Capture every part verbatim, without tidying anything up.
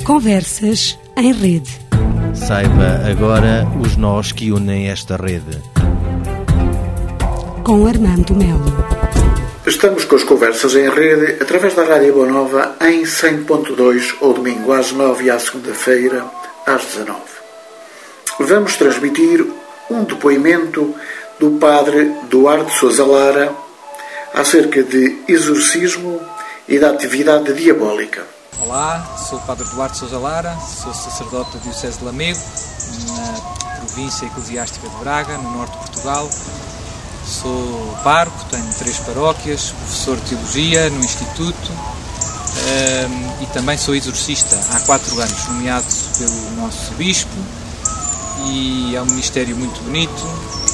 Conversas em Rede. Saiba agora os nós que unem esta rede. Com Armando Melo. Estamos com as Conversas em Rede através da Rádio Boa Nova em cem ponto dois, ao domingo às nove e à segunda-feira às dezanove. Vamos transmitir um depoimento do padre Duarte Sousa Lara acerca de exorcismo e da atividade diabólica. Olá, sou o padre Duarte Sousa Lara, sou sacerdote da Diocese de Lamego, na província eclesiástica de Braga, no norte de Portugal. Sou pároco, tenho três paróquias, professor de Teologia no Instituto um, e também sou exorcista há quatro anos, nomeado pelo nosso Bispo, e é um ministério muito bonito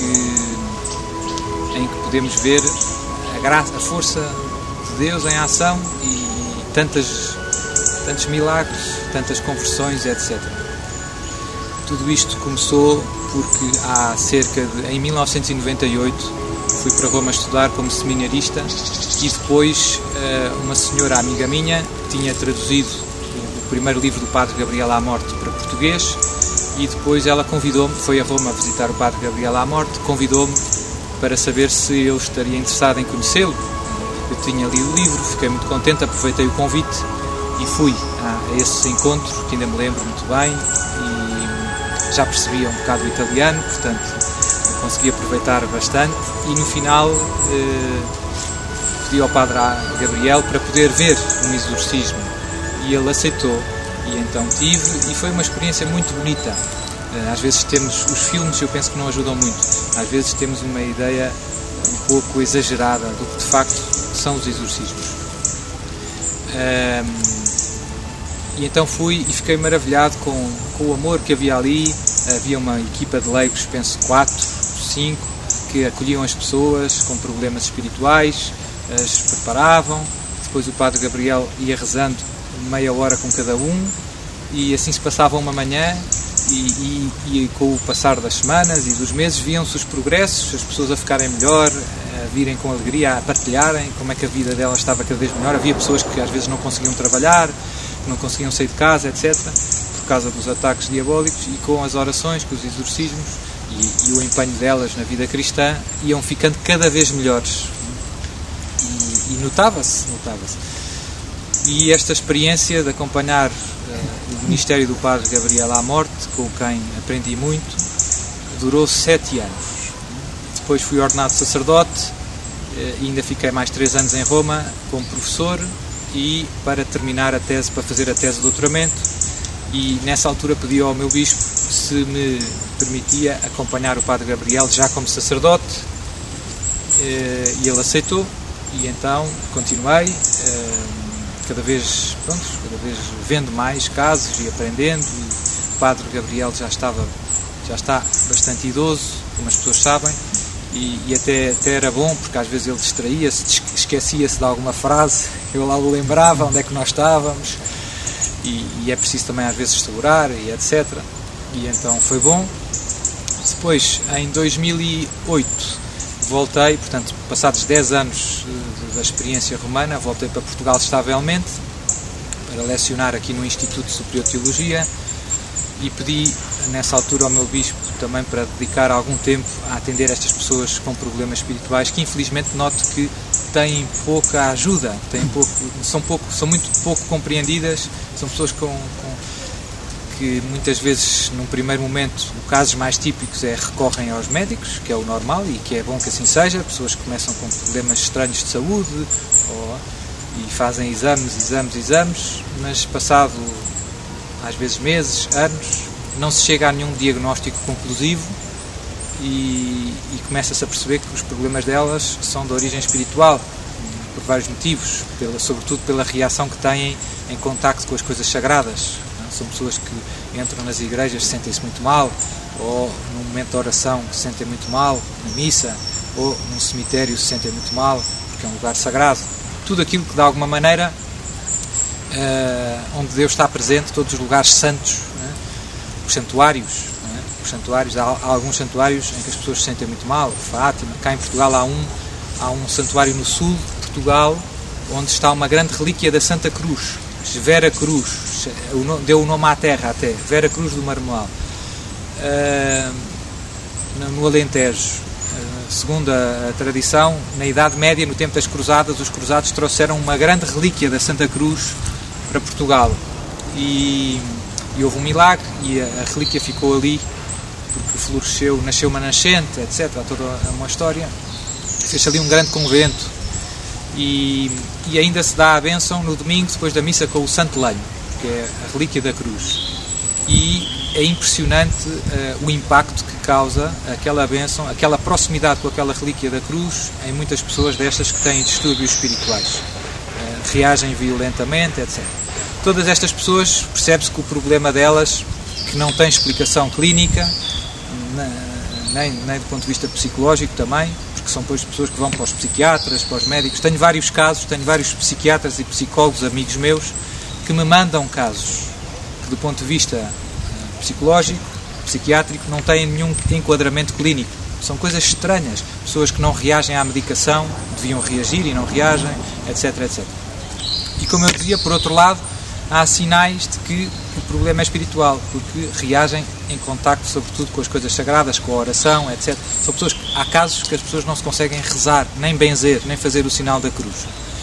que, em que podemos ver a, graça, a força de Deus em ação e tantas, tantos milagres, tantas conversões, etcétera. Tudo isto começou porque há cerca de, em mil novecentos e noventa e oito, fui para Roma estudar como seminarista e depois uma senhora amiga minha tinha traduzido o primeiro livro do Padre Gabriel à Morte para português e depois ela convidou-me, foi a Roma visitar o Padre Gabriel à Morte, convidou-me para saber se eu estaria interessado em conhecê-lo. Eu tinha lido o livro, fiquei muito contente, aproveitei o convite e fui a esse encontro, que ainda me lembro muito bem, e já percebia um bocado o italiano, portanto consegui aproveitar bastante e no final eh, pedi ao Padre Gabriel para poder ver um exorcismo e ele aceitou e então tive e foi uma experiência muito bonita. Eh, às vezes temos os filmes, eu penso que não ajudam muito, às vezes temos uma ideia um pouco exagerada do que de facto são os exorcismos. Eh, e então fui e fiquei maravilhado com, com o amor que havia ali. Havia uma equipa de leigos, penso quatro, cinco, que acolhiam as pessoas com problemas espirituais, as preparavam. Depois o Padre Gabriel ia rezando meia hora com cada um e assim se passava uma manhã e, e, e com o passar das semanas e dos meses viam-se os progressos, as pessoas a ficarem melhor, a virem com alegria, a partilharem como é que a vida delas estava cada vez melhor. Havia pessoas que às vezes não conseguiam trabalhar, que não conseguiam sair de casa, etcétera, por causa dos ataques diabólicos, e com as orações, com os exorcismos e, e o empenho delas na vida cristã iam ficando cada vez melhores e, e notava-se, notava-se. E esta experiência de acompanhar uh, o ministério do Padre Gabriel à Morte, com quem aprendi muito, durou sete anos. Depois fui ordenado sacerdote uh, e ainda fiquei mais três anos em Roma como professor e para terminar a tese, para fazer a tese de doutoramento. E nessa altura pedi ao meu bispo se me permitia acompanhar o Padre Gabriel já como sacerdote e ele aceitou e então continuei cada vez, pronto, cada vez vendo mais casos e aprendendo. E o Padre Gabriel já estava, já está bastante idoso, como as pessoas sabem, e, e até, até era bom porque às vezes ele distraía-se, esquecia-se de alguma frase, eu lá o lembrava onde é que nós estávamos. E, e é preciso também às vezes segurar e etcétera. E então foi bom. Depois, em dois mil e oito, voltei, portanto, passados dez anos da experiência romana, voltei para Portugal estavelmente para lecionar aqui no Instituto Superior de Teologia e pedi nessa altura ao meu bispo também para dedicar algum tempo a atender estas pessoas com problemas espirituais que infelizmente noto que têm pouca ajuda, têm pouco, são, pouco, são muito pouco compreendidas, são pessoas com, com, que muitas vezes, num primeiro momento, os casos mais típicos é recorrem aos médicos, que é o normal e que é bom que assim seja, pessoas que começam com problemas estranhos de saúde ou, e fazem exames, exames, exames, mas passado às vezes meses, anos, não se chega a nenhum diagnóstico conclusivo e, e começa-se a perceber que os problemas delas são de origem espiritual, por vários motivos, pela, sobretudo pela reação que têm em contacto com as coisas sagradas. Não? São pessoas que entram nas igrejas, sentem-se muito mal, ou num momento de oração se sentem muito mal, na missa, ou num cemitério se sentem muito mal, porque é um lugar sagrado. Tudo aquilo que de alguma maneira, uh, onde Deus está presente, todos os lugares santos, né? Os santuários, né? Os santuários, há, há alguns santuários em que as pessoas se sentem muito mal, Fátima, cá em Portugal há um, há um santuário no sul de Portugal, onde está uma grande relíquia da Santa Cruz, Vera Cruz, Cruz, deu o nome à terra até, Vera Cruz do Marmoal, uh, no Alentejo. Uh, segundo a, a tradição, na Idade Média, no tempo das Cruzadas, os cruzados trouxeram uma grande relíquia da Santa Cruz para Portugal. E, e houve um milagre e a, a relíquia ficou ali, porque floresceu, nasceu uma nascente, etcétera. Há toda uma história. Fez ali um grande convento. E, e ainda se dá a bênção no domingo, depois da missa, com o Santo Lenho, que é a relíquia da cruz. E é impressionante uh, o impacto que causa aquela bênção, aquela proximidade com aquela relíquia da cruz em muitas pessoas destas que têm distúrbios espirituais. Uh, reagem violentamente, etcétera. Todas estas pessoas, percebe-se que o problema delas, que não tem explicação clínica, nem, nem do ponto de vista psicológico também, que são depois pessoas que vão para os psiquiatras, para os médicos. Tenho vários casos, tenho vários psiquiatras e psicólogos, amigos meus, que me mandam casos que, do ponto de vista uh, psicológico, psiquiátrico, não têm nenhum enquadramento clínico. São coisas estranhas. Pessoas que não reagem à medicação, deviam reagir e não reagem, etc, etcétera. E como eu dizia, por outro lado, há sinais de que o problema é espiritual, porque reagem em contacto, sobretudo, com as coisas sagradas, com a oração, etcétera. São pessoas que, há casos que as pessoas não se conseguem rezar, nem benzer, nem fazer o sinal da cruz.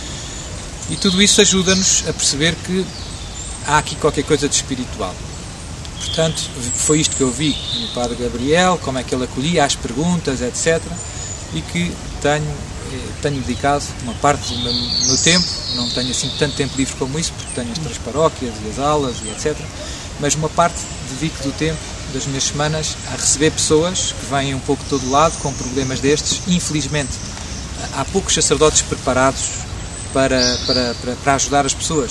E tudo isso ajuda-nos a perceber que há aqui qualquer coisa de espiritual. Portanto, foi isto que eu vi no Padre Gabriel, como é que ele acolhia as perguntas, etcétera. E que tenho, tenho dedicado uma parte do meu, meu tempo, não tenho assim tanto tempo livre como isso, porque tenho as três paróquias e as aulas e etcétera. Mas uma parte dedico do tempo, das minhas semanas, a receber pessoas que vêm um pouco de todo lado com problemas destes. Infelizmente, há poucos sacerdotes preparados para, para, para, para ajudar as pessoas.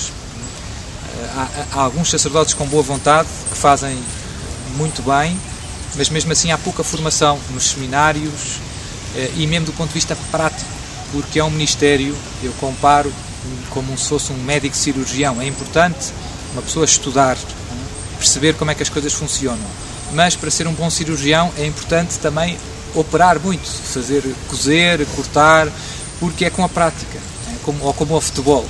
Há, há alguns sacerdotes com boa vontade que fazem muito bem, mas mesmo assim há pouca formação nos seminários e mesmo do ponto de vista prático, porque é um ministério, eu comparo como se fosse um médico cirurgião. É importante uma pessoa estudar, perceber como é que as coisas funcionam, mas para ser um bom cirurgião é importante também operar muito, fazer cozer, cortar, porque é com a prática, é como, ou como ao futebol.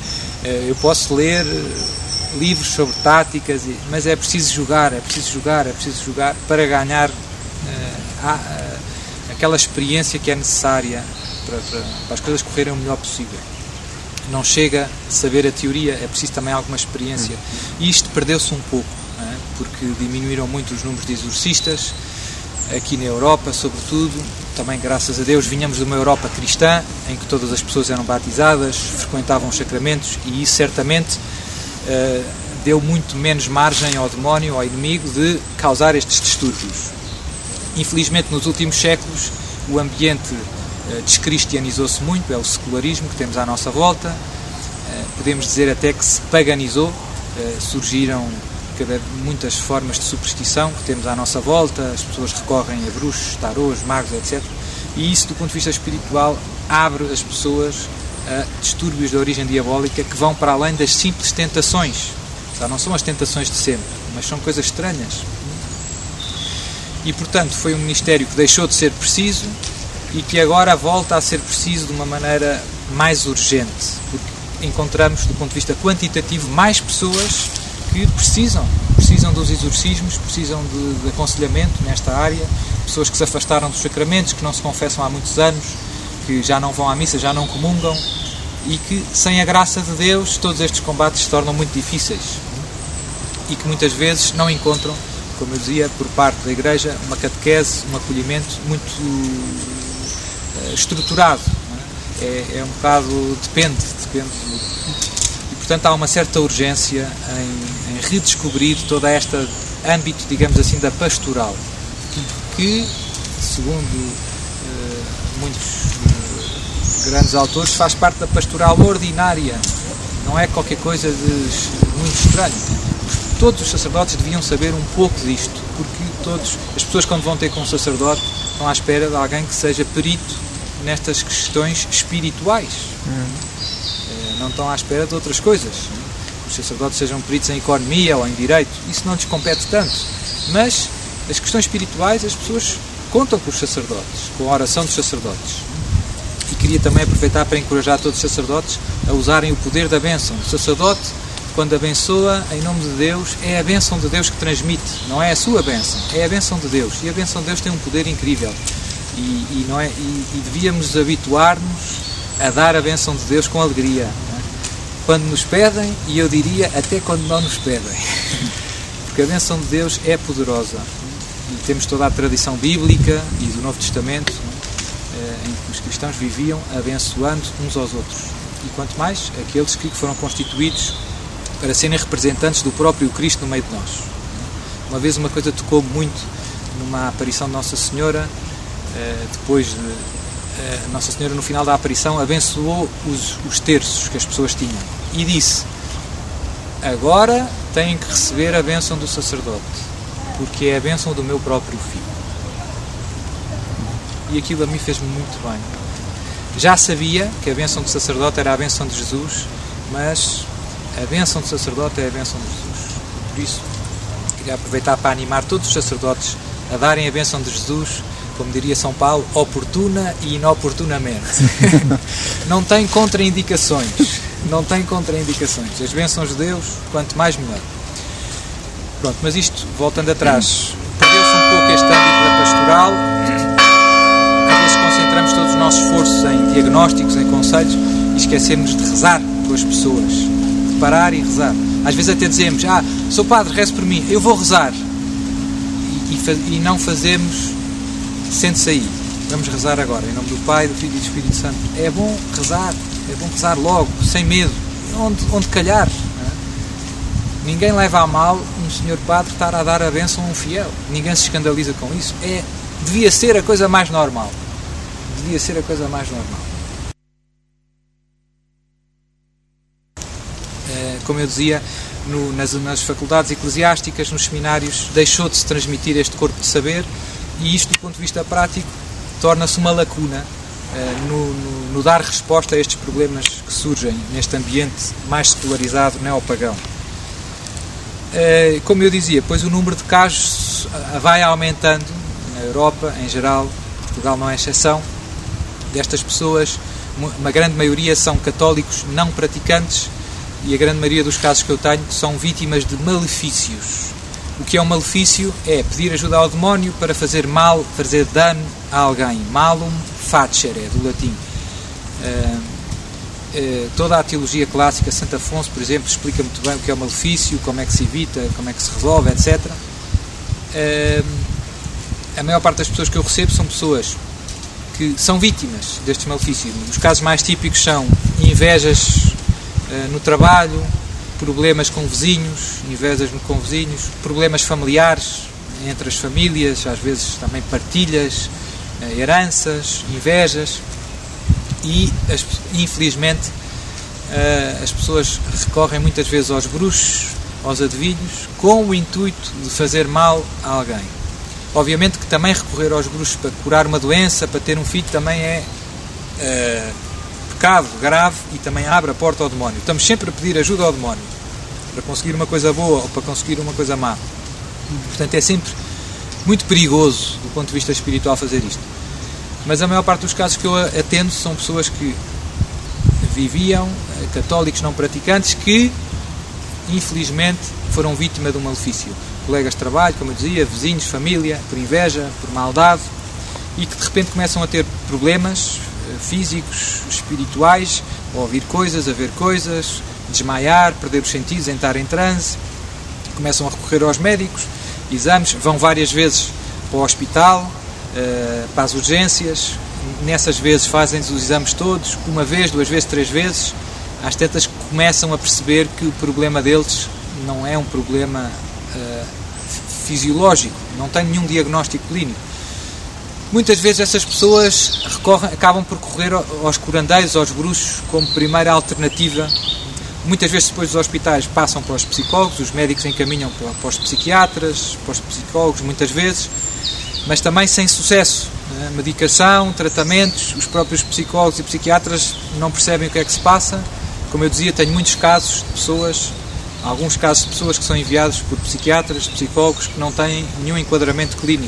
Eu posso ler livros sobre táticas, mas é preciso jogar, é preciso jogar, é preciso jogar para ganhar uh, a, a, aquela experiência que é necessária para, para, para as coisas correrem o melhor possível. Não chega a saber a teoria, é preciso também alguma experiência. E isto perdeu-se um pouco, não é? Porque diminuíram muito os números de exorcistas, aqui na Europa, sobretudo. Também, graças a Deus, vinhamos de uma Europa cristã, em que todas as pessoas eram batizadas, frequentavam os sacramentos, e isso certamente uh, deu muito menos margem ao demónio, ao inimigo, de causar estes distúrbios. Infelizmente, nos últimos séculos, o ambiente uh, descristianizou-se muito, é o secularismo que temos à nossa volta, uh, podemos dizer até que se paganizou, uh, surgiram Cada, muitas formas de superstição que temos à nossa volta, as pessoas recorrem a bruxos, tarôs, magos, etcétera. E isso, do ponto de vista espiritual, abre as pessoas a distúrbios de origem diabólica que vão para além das simples tentações. Já não são as tentações de sempre, mas são coisas estranhas. E, portanto, foi um ministério que deixou de ser preciso e que agora volta a ser preciso de uma maneira mais urgente, porque encontramos, do ponto de vista quantitativo, mais pessoas que precisam, precisam dos exorcismos, precisam de, de aconselhamento nesta área, pessoas que se afastaram dos sacramentos, que não se confessam há muitos anos, que já não vão à missa, já não comungam, e que, sem a graça de Deus, todos estes combates se tornam muito difíceis e que muitas vezes não encontram, como eu dizia, por parte da Igreja, uma catequese, um acolhimento muito uh, estruturado. Não é? É, é um bocado, depende, depende do... Portanto, há uma certa urgência em, em redescobrir todo este âmbito, digamos assim, da pastoral, que, segundo uh, muitos uh, grandes autores, faz parte da pastoral ordinária, não é qualquer coisa de muito estranho. Todos os sacerdotes deviam saber um pouco disto, porque todos, as pessoas, quando vão ter com um sacerdote, estão à espera de alguém que seja perito nestas questões espirituais. Hum. Não estão à espera de outras coisas. Os sacerdotes sejam peritos em economia ou em direito, isso não lhes compete tanto. Mas as questões espirituais, as pessoas contam com os sacerdotes, com a oração dos sacerdotes. E queria também aproveitar para encorajar todos os sacerdotes a usarem o poder da bênção. O sacerdote quando abençoa em nome de Deus, é a bênção de Deus que transmite, não é a sua bênção, é a bênção de Deus. E a bênção de Deus tem um poder incrível. E, e, não é, e, e devíamos habituar-nos a dar a bênção de Deus com alegria, não é? Quando nos pedem, e eu diria até quando não nos pedem. Porque a bênção de Deus é poderosa. E temos toda a tradição bíblica e do Novo Testamento, em que os cristãos viviam abençoando uns aos outros. E quanto mais aqueles que foram constituídos para serem representantes do próprio Cristo no meio de nós. Uma vez uma coisa tocou muito numa aparição de Nossa Senhora, depois de Nossa Senhora, no final da aparição, abençoou os, os terços que as pessoas tinham e disse: agora têm que receber a bênção do sacerdote, porque é a bênção do meu próprio filho. E aquilo a mim fez-me muito bem. Já sabia que a bênção do sacerdote era a bênção de Jesus, mas a bênção do sacerdote é a bênção de Jesus. Por isso, queria aproveitar para animar todos os sacerdotes a darem a bênção de Jesus, como diria São Paulo, oportuna e inoportunamente. Não tem contraindicações. Não tem contraindicações. As bênçãos de Deus, quanto mais melhor. Pronto, mas isto, voltando atrás, perdeu-se um pouco este âmbito da pastoral. Às vezes concentramos todos os nossos esforços em diagnósticos, em conselhos, e esquecemos de rezar pelas pessoas. De parar e rezar. Às vezes até dizemos: ah, sou padre, reze por mim, eu vou rezar. E, e, e não fazemos... Sente-se aí, vamos rezar agora, em nome do Pai, do Filho e do Espírito Santo. É bom rezar, é bom rezar logo, sem medo, onde, onde calhar. Não é? Ninguém leva a mal um senhor padre estar a dar a bênção a um fiel. Ninguém se escandaliza com isso. É, devia ser a coisa mais normal. Devia ser a coisa mais normal. É, como eu dizia, no, nas, nas faculdades eclesiásticas, nos seminários, deixou de se transmitir este corpo de saber. E isto, do ponto de vista prático, torna-se uma lacuna uh, no, no, no dar resposta a estes problemas que surgem neste ambiente mais secularizado, neopagão. Uh, como eu dizia, pois o número de casos vai aumentando na Europa, em geral, Portugal não é exceção, destas pessoas, uma grande maioria são católicos não praticantes e a grande maioria dos casos que eu tenho são vítimas de malefícios. O que é um malefício é pedir ajuda ao demónio para fazer mal, fazer dano a alguém. Malum facere, do latim. Uh, uh, toda a teologia clássica, Santo Afonso, por exemplo, explica muito bem o que é o malefício, como é que se evita, como é que se resolve, etcétera. Uh, a maior parte das pessoas que eu recebo são pessoas que são vítimas destes malefícios. Os casos mais típicos são invejas uh, no trabalho, problemas com vizinhos, invejas com vizinhos, problemas familiares entre as famílias, às vezes também partilhas, heranças, invejas e, infelizmente, as pessoas recorrem muitas vezes aos bruxos, aos adivinhos, com o intuito de fazer mal a alguém. Obviamente que também recorrer aos bruxos para curar uma doença, para ter um filho, também é uh, pecado grave e também abre a porta ao demónio. Estamos sempre a pedir ajuda ao demónio para conseguir uma coisa boa ou para conseguir uma coisa má. Portanto, é sempre muito perigoso do ponto de vista espiritual fazer isto. Mas a maior parte dos casos que eu atendo são pessoas que viviam, católicos não praticantes, que infelizmente foram vítimas de um malefício. Colegas de trabalho, como eu dizia, vizinhos, família, por inveja, por maldade, e que de repente começam a ter problemas físicos, espirituais, a ouvir coisas, a ver coisas, desmaiar, perder os sentidos, entrar em transe, começam a recorrer aos médicos, exames, vão várias vezes para o hospital, para as urgências, nessas vezes fazem os exames todos, uma vez, duas vezes, três vezes, às tantas começam a perceber que o problema deles não é um problema uh, fisiológico, não tem nenhum diagnóstico clínico. Muitas vezes essas pessoas recorrem, acabam por recorrer aos curandeiros, aos bruxos, como primeira alternativa. Muitas vezes depois dos hospitais passam para os psicólogos, os médicos encaminham para, para os psiquiatras, para os psicólogos muitas vezes, mas também sem sucesso. Né? Medicação, tratamentos, os próprios psicólogos e psiquiatras não percebem o que é que se passa. Como eu dizia, tenho muitos casos de pessoas, alguns casos de pessoas que são enviados por psiquiatras, psicólogos, que não têm nenhum enquadramento clínico.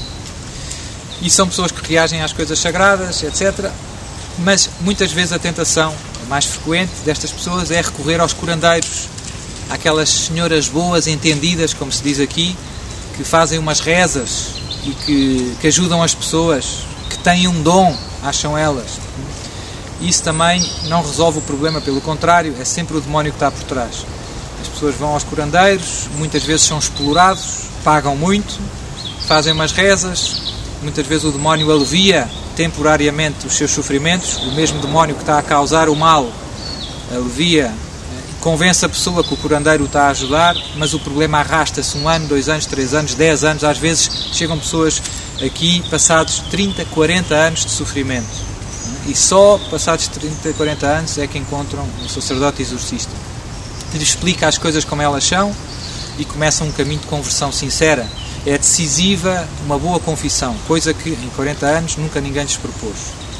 E são pessoas que reagem às coisas sagradas, etcétera. Mas muitas vezes a tentação mais frequente destas pessoas é recorrer aos curandeiros, há aquelas senhoras boas, entendidas, como se diz aqui, que fazem umas rezas e que, que ajudam as pessoas, que têm um dom, acham elas. Isso também não resolve o problema, pelo contrário, é sempre o demónio que está por trás. As pessoas vão aos curandeiros, muitas vezes são explorados, pagam muito, fazem umas rezas, muitas vezes o demónio alivia temporariamente os seus sofrimentos, o mesmo demónio que está a causar o mal alivia, convence a pessoa que o curandeiro o está a ajudar, mas o problema arrasta-se um ano, dois anos, três anos, dez anos, às vezes chegam pessoas aqui passados trinta, quarenta anos de sofrimento. E só passados trinta, quarenta anos é que encontram um sacerdote exorcista que lhes explica as coisas como elas são e começam um caminho de conversão sincera. É decisiva uma boa confissão, coisa que em quarenta anos nunca ninguém lhes propôs.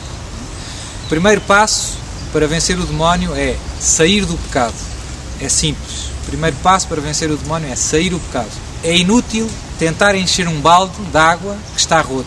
O primeiro passo para vencer o demónio é sair do pecado. É simples. O primeiro passo para vencer o demónio é sair do pecado. É inútil tentar encher um balde de água que está roto.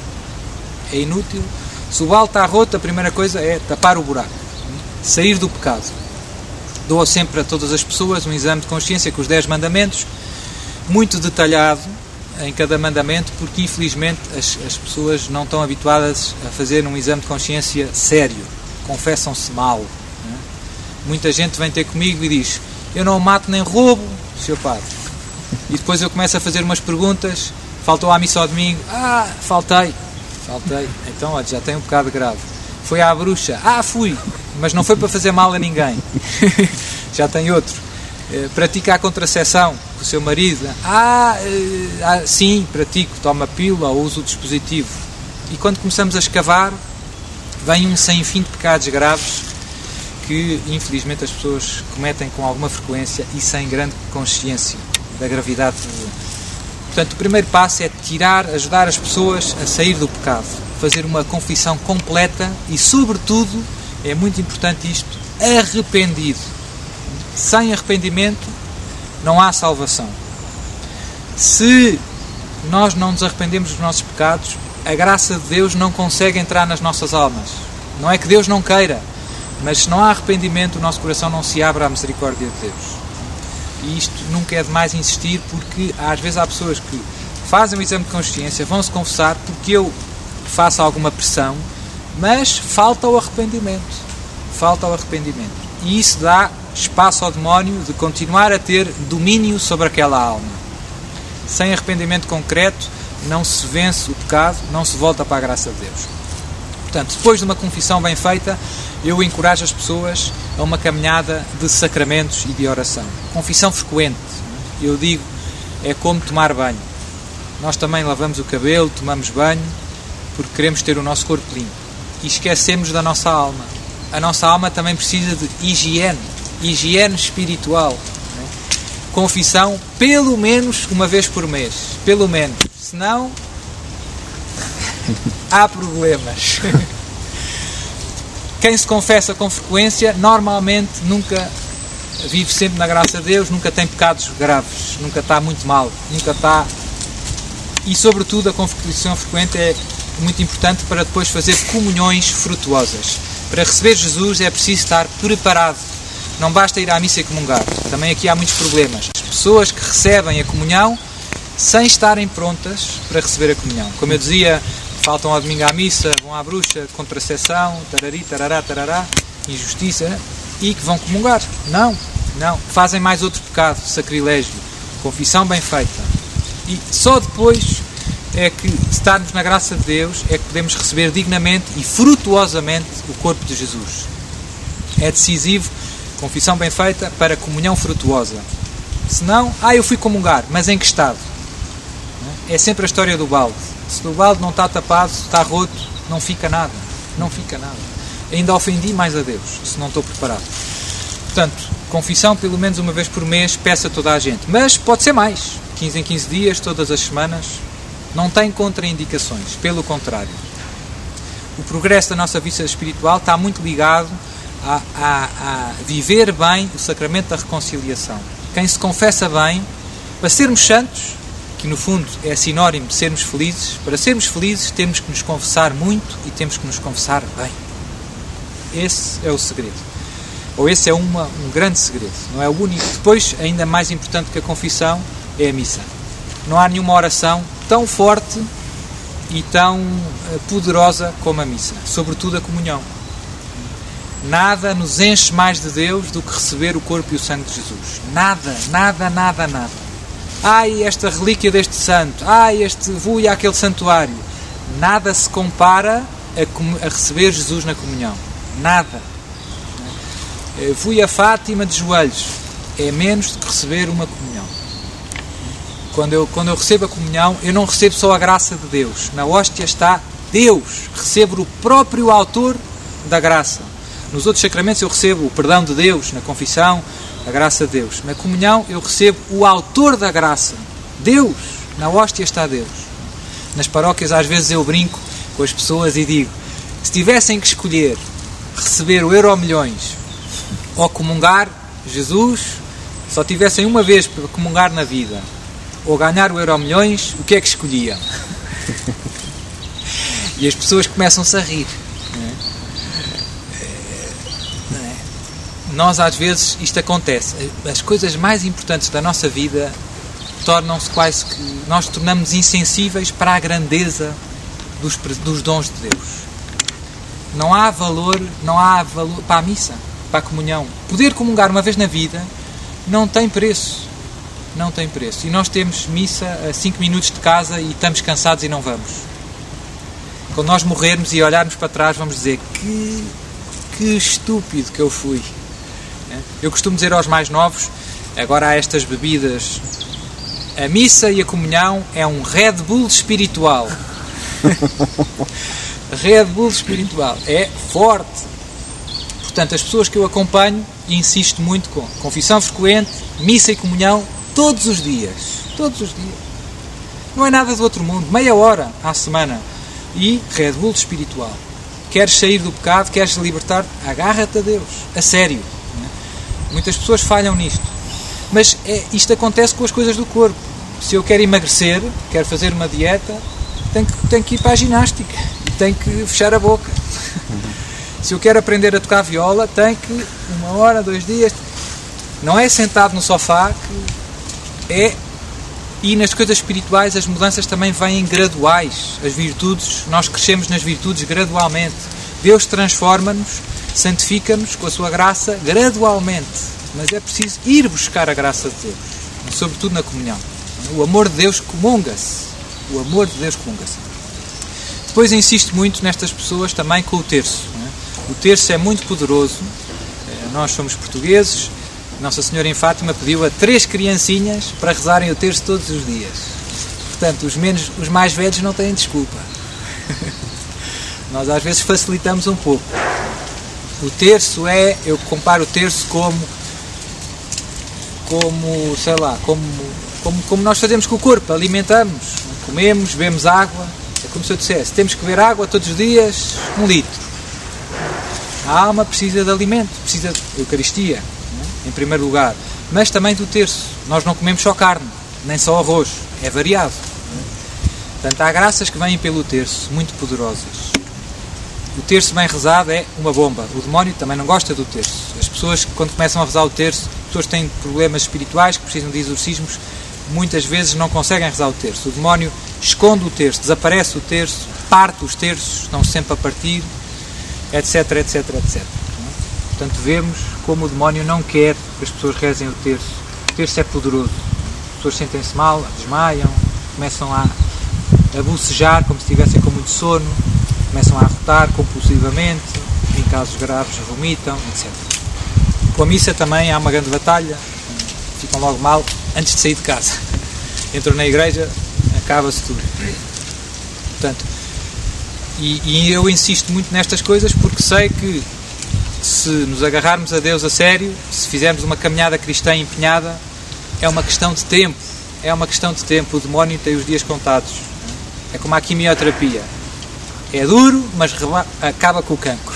É inútil. Se o balde está roto, a primeira coisa é tapar o buraco. Sair do pecado. Dou sempre a todas as pessoas um exame de consciência com os dez mandamentos, muito detalhado em cada mandamento, porque infelizmente as, as pessoas não estão habituadas a fazer um exame de consciência sério. Confessam-se mal. Não é? Muita gente vem ter comigo e diz: eu não mato nem roubo, senhor padre. E depois eu começo a fazer umas perguntas: faltou à missa ao domingo? Ah, faltei. Faltei. Então, olha, já tem um pecado grave. Foi à bruxa? Ah, fui. Mas não foi para fazer mal a ninguém. Já tem outro. Uh, pratica a contracepção com o seu marido? Ah, uh, ah, sim, pratico. Toma pílula ou uso o dispositivo. E quando começamos a escavar, vem um sem fim de pecados graves que, infelizmente, as pessoas cometem com alguma frequência e sem grande consciência da gravidade. Portanto, o primeiro passo é tirar, ajudar as pessoas a sair do pecado, fazer uma confissão completa e, sobretudo, é muito importante isto, arrependido. Sem arrependimento não há salvação. Se nós não nos arrependemos dos nossos pecados, a graça de Deus não consegue entrar nas nossas almas. Não é que Deus não queira, mas se não há arrependimento, o nosso coração não se abre à misericórdia de Deus. E isto nunca é demais insistir, porque às vezes há pessoas que fazem o exame de consciência, vão-se confessar porque eu faço alguma pressão, mas falta o arrependimento. Falta o arrependimento. E isso dá espaço ao demónio de continuar a ter domínio sobre aquela alma. Sem arrependimento concreto, não se vence o pecado, não se volta para a graça de Deus. Portanto, depois de uma confissão bem feita, eu encorajo as pessoas a uma caminhada de sacramentos e de oração. Confissão frequente. Eu digo, é como tomar banho. Nós também lavamos o cabelo, tomamos banho, porque queremos ter o nosso corpo limpo. E esquecemos da nossa alma. A nossa alma também precisa de higiene, higiene espiritual. Né? Confissão, pelo menos uma vez por mês. Pelo menos. Senão, há problemas. Quem se confessa com frequência, normalmente nunca vive sempre na graça de Deus, nunca tem pecados graves, nunca está muito mal, nunca está... E, sobretudo, a confissão frequente é muito importante para depois fazer comunhões frutuosas. Para receber Jesus é preciso estar preparado. Não basta ir à missa e comungar. Também aqui há muitos problemas. As pessoas que recebem a comunhão sem estarem prontas para receber a comunhão. Como eu dizia, faltam ao domingo à missa, vão à bruxa, contracepção, tarari, tarará, tarará, injustiça, e que vão comungar. Não, não. Fazem mais outro pecado, sacrilégio. Confissão bem feita. E só depois é que, se estarmos na graça de Deus, é que podemos receber dignamente e frutuosamente o corpo de Jesus. É decisivo, confissão bem feita, para comunhão frutuosa. Senão, ah, eu fui comungar, mas em que estado? É sempre a história do balde. Se o balde não está tapado, está roto, não fica nada. Não fica nada. Ainda ofendi mais a Deus, se não estou preparado. Portanto, confissão pelo menos uma vez por mês, peça a toda a gente. Mas pode ser mais. quinze em quinze dias, todas as semanas. Não tem contraindicações. Pelo contrário. O progresso da nossa vida espiritual está muito ligado a, a, a viver bem o sacramento da reconciliação. Quem se confessa bem, para sermos santos, que no fundo é sinónimo de sermos felizes, para sermos felizes temos que nos confessar muito e temos que nos confessar bem. Esse é o segredo. Ou esse é uma, um grande segredo, não é o único. Depois, ainda mais importante que a confissão, é a missa. Não há nenhuma oração tão forte e tão poderosa como a missa, sobretudo a comunhão. Nada nos enche mais de Deus do que receber o corpo e o sangue de Jesus. Nada, nada, nada, nada. Ai, esta relíquia deste santo, ai, este vou àquele santuário. Nada se compara a, a receber Jesus na comunhão. Nada. Fui a Fátima de joelhos. É menos do que receber uma comunhão. Quando eu, quando eu recebo a comunhão, eu não recebo só a graça de Deus. Na hóstia está Deus. Recebo o próprio autor da graça. Nos outros sacramentos eu recebo o perdão de Deus, na confissão, a graça de Deus. Na comunhão eu recebo o autor da graça. Deus. Na hóstia está Deus. Nas paróquias às vezes eu brinco com as pessoas e digo, se tivessem que escolher receber o Euromilhões ou comungar Jesus, só tivessem uma vez para comungar na vida, ou ganhar o Euromilhões, o que é que escolhiam? E as pessoas começam-se a rir. Não é? Não é? Nós às vezes isto acontece. As coisas mais importantes da nossa vida tornam-se quase que... Nós tornamos insensíveis para a grandeza dos, dos dons de Deus. Não há valor, não há valor para a missa, para a comunhão. Poder comungar uma vez na vida não tem preço. Não tem preço. E nós temos missa a cinco minutos de casa e estamos cansados e não vamos. Quando nós morrermos e olharmos para trás, vamos dizer que, que estúpido que eu fui. Eu costumo dizer aos mais novos, agora há estas bebidas, a missa e a comunhão é um Red Bull espiritual. Red Bull espiritual. É forte. Portanto, as pessoas que eu acompanho, e insisto muito com confissão frequente, missa e comunhão, todos os dias. Todos os dias. Não é nada do outro mundo. Meia hora à semana. E Red Bull espiritual. Queres sair do pecado, queres libertar, agarra-te a Deus. A sério. Muitas pessoas falham nisto. Mas é, isto acontece com as coisas do corpo. Se eu quero emagrecer, quero fazer uma dieta, tenho que, tenho que ir para a ginástica. E tenho que fechar a boca. Se eu quero aprender a tocar viola, tenho que uma hora, dois dias. Não é sentado no sofá que é. E nas coisas espirituais as mudanças também vêm graduais. As virtudes, nós crescemos nas virtudes gradualmente. Deus transforma-nos, santifica-nos com a sua graça gradualmente. Mas é preciso ir buscar a graça de Deus, sobretudo na comunhão. O amor de Deus comunga-se. O amor de Deus comunga-se. Depois insisto muito nestas pessoas também com o terço. O terço é muito poderoso. Nós somos portugueses. Nossa Senhora em Fátima pediu a três criancinhas para rezarem o terço todos os dias. Portanto, os, menos, os mais velhos não têm desculpa. Nós às vezes facilitamos um pouco. O terço é, eu comparo o terço como, como sei lá, como, como, como nós fazemos com o corpo, alimentamos, comemos, bebemos água. É como se eu dissesse, temos que beber água todos os dias, um litro. A alma precisa de alimento, precisa de Eucaristia, em primeiro lugar, mas também do terço. Nós não comemos só carne, nem só arroz, é variado. Portanto, há graças que vêm pelo terço, muito poderosas. O terço bem rezado é uma bomba. O demónio também não gosta do terço. As pessoas, quando começam a rezar o terço, pessoas que têm problemas espirituais, que precisam de exorcismos, muitas vezes não conseguem rezar o terço. O demónio esconde o terço, desaparece o terço, parte os terços, estão sempre a partir, etc, etc, etcétera. Portanto, vemos como o demónio não quer que as pessoas rezem o terço. O terço é poderoso. As pessoas sentem-se mal, desmaiam, começam a, a bocejar como se estivessem com muito sono, começam a arrotar compulsivamente, em casos graves vomitam, etcétera. Com a missa também há uma grande batalha, ficam logo mal antes de sair de casa. Entram na igreja, acaba-se tudo. Portanto, e, e eu insisto muito nestas coisas porque sei que se nos agarrarmos a Deus a sério, se fizermos uma caminhada cristã empenhada, é uma questão de tempo. É uma questão de tempo. O demónio tem os dias contados. É como a quimioterapia. É duro, mas acaba com o cancro.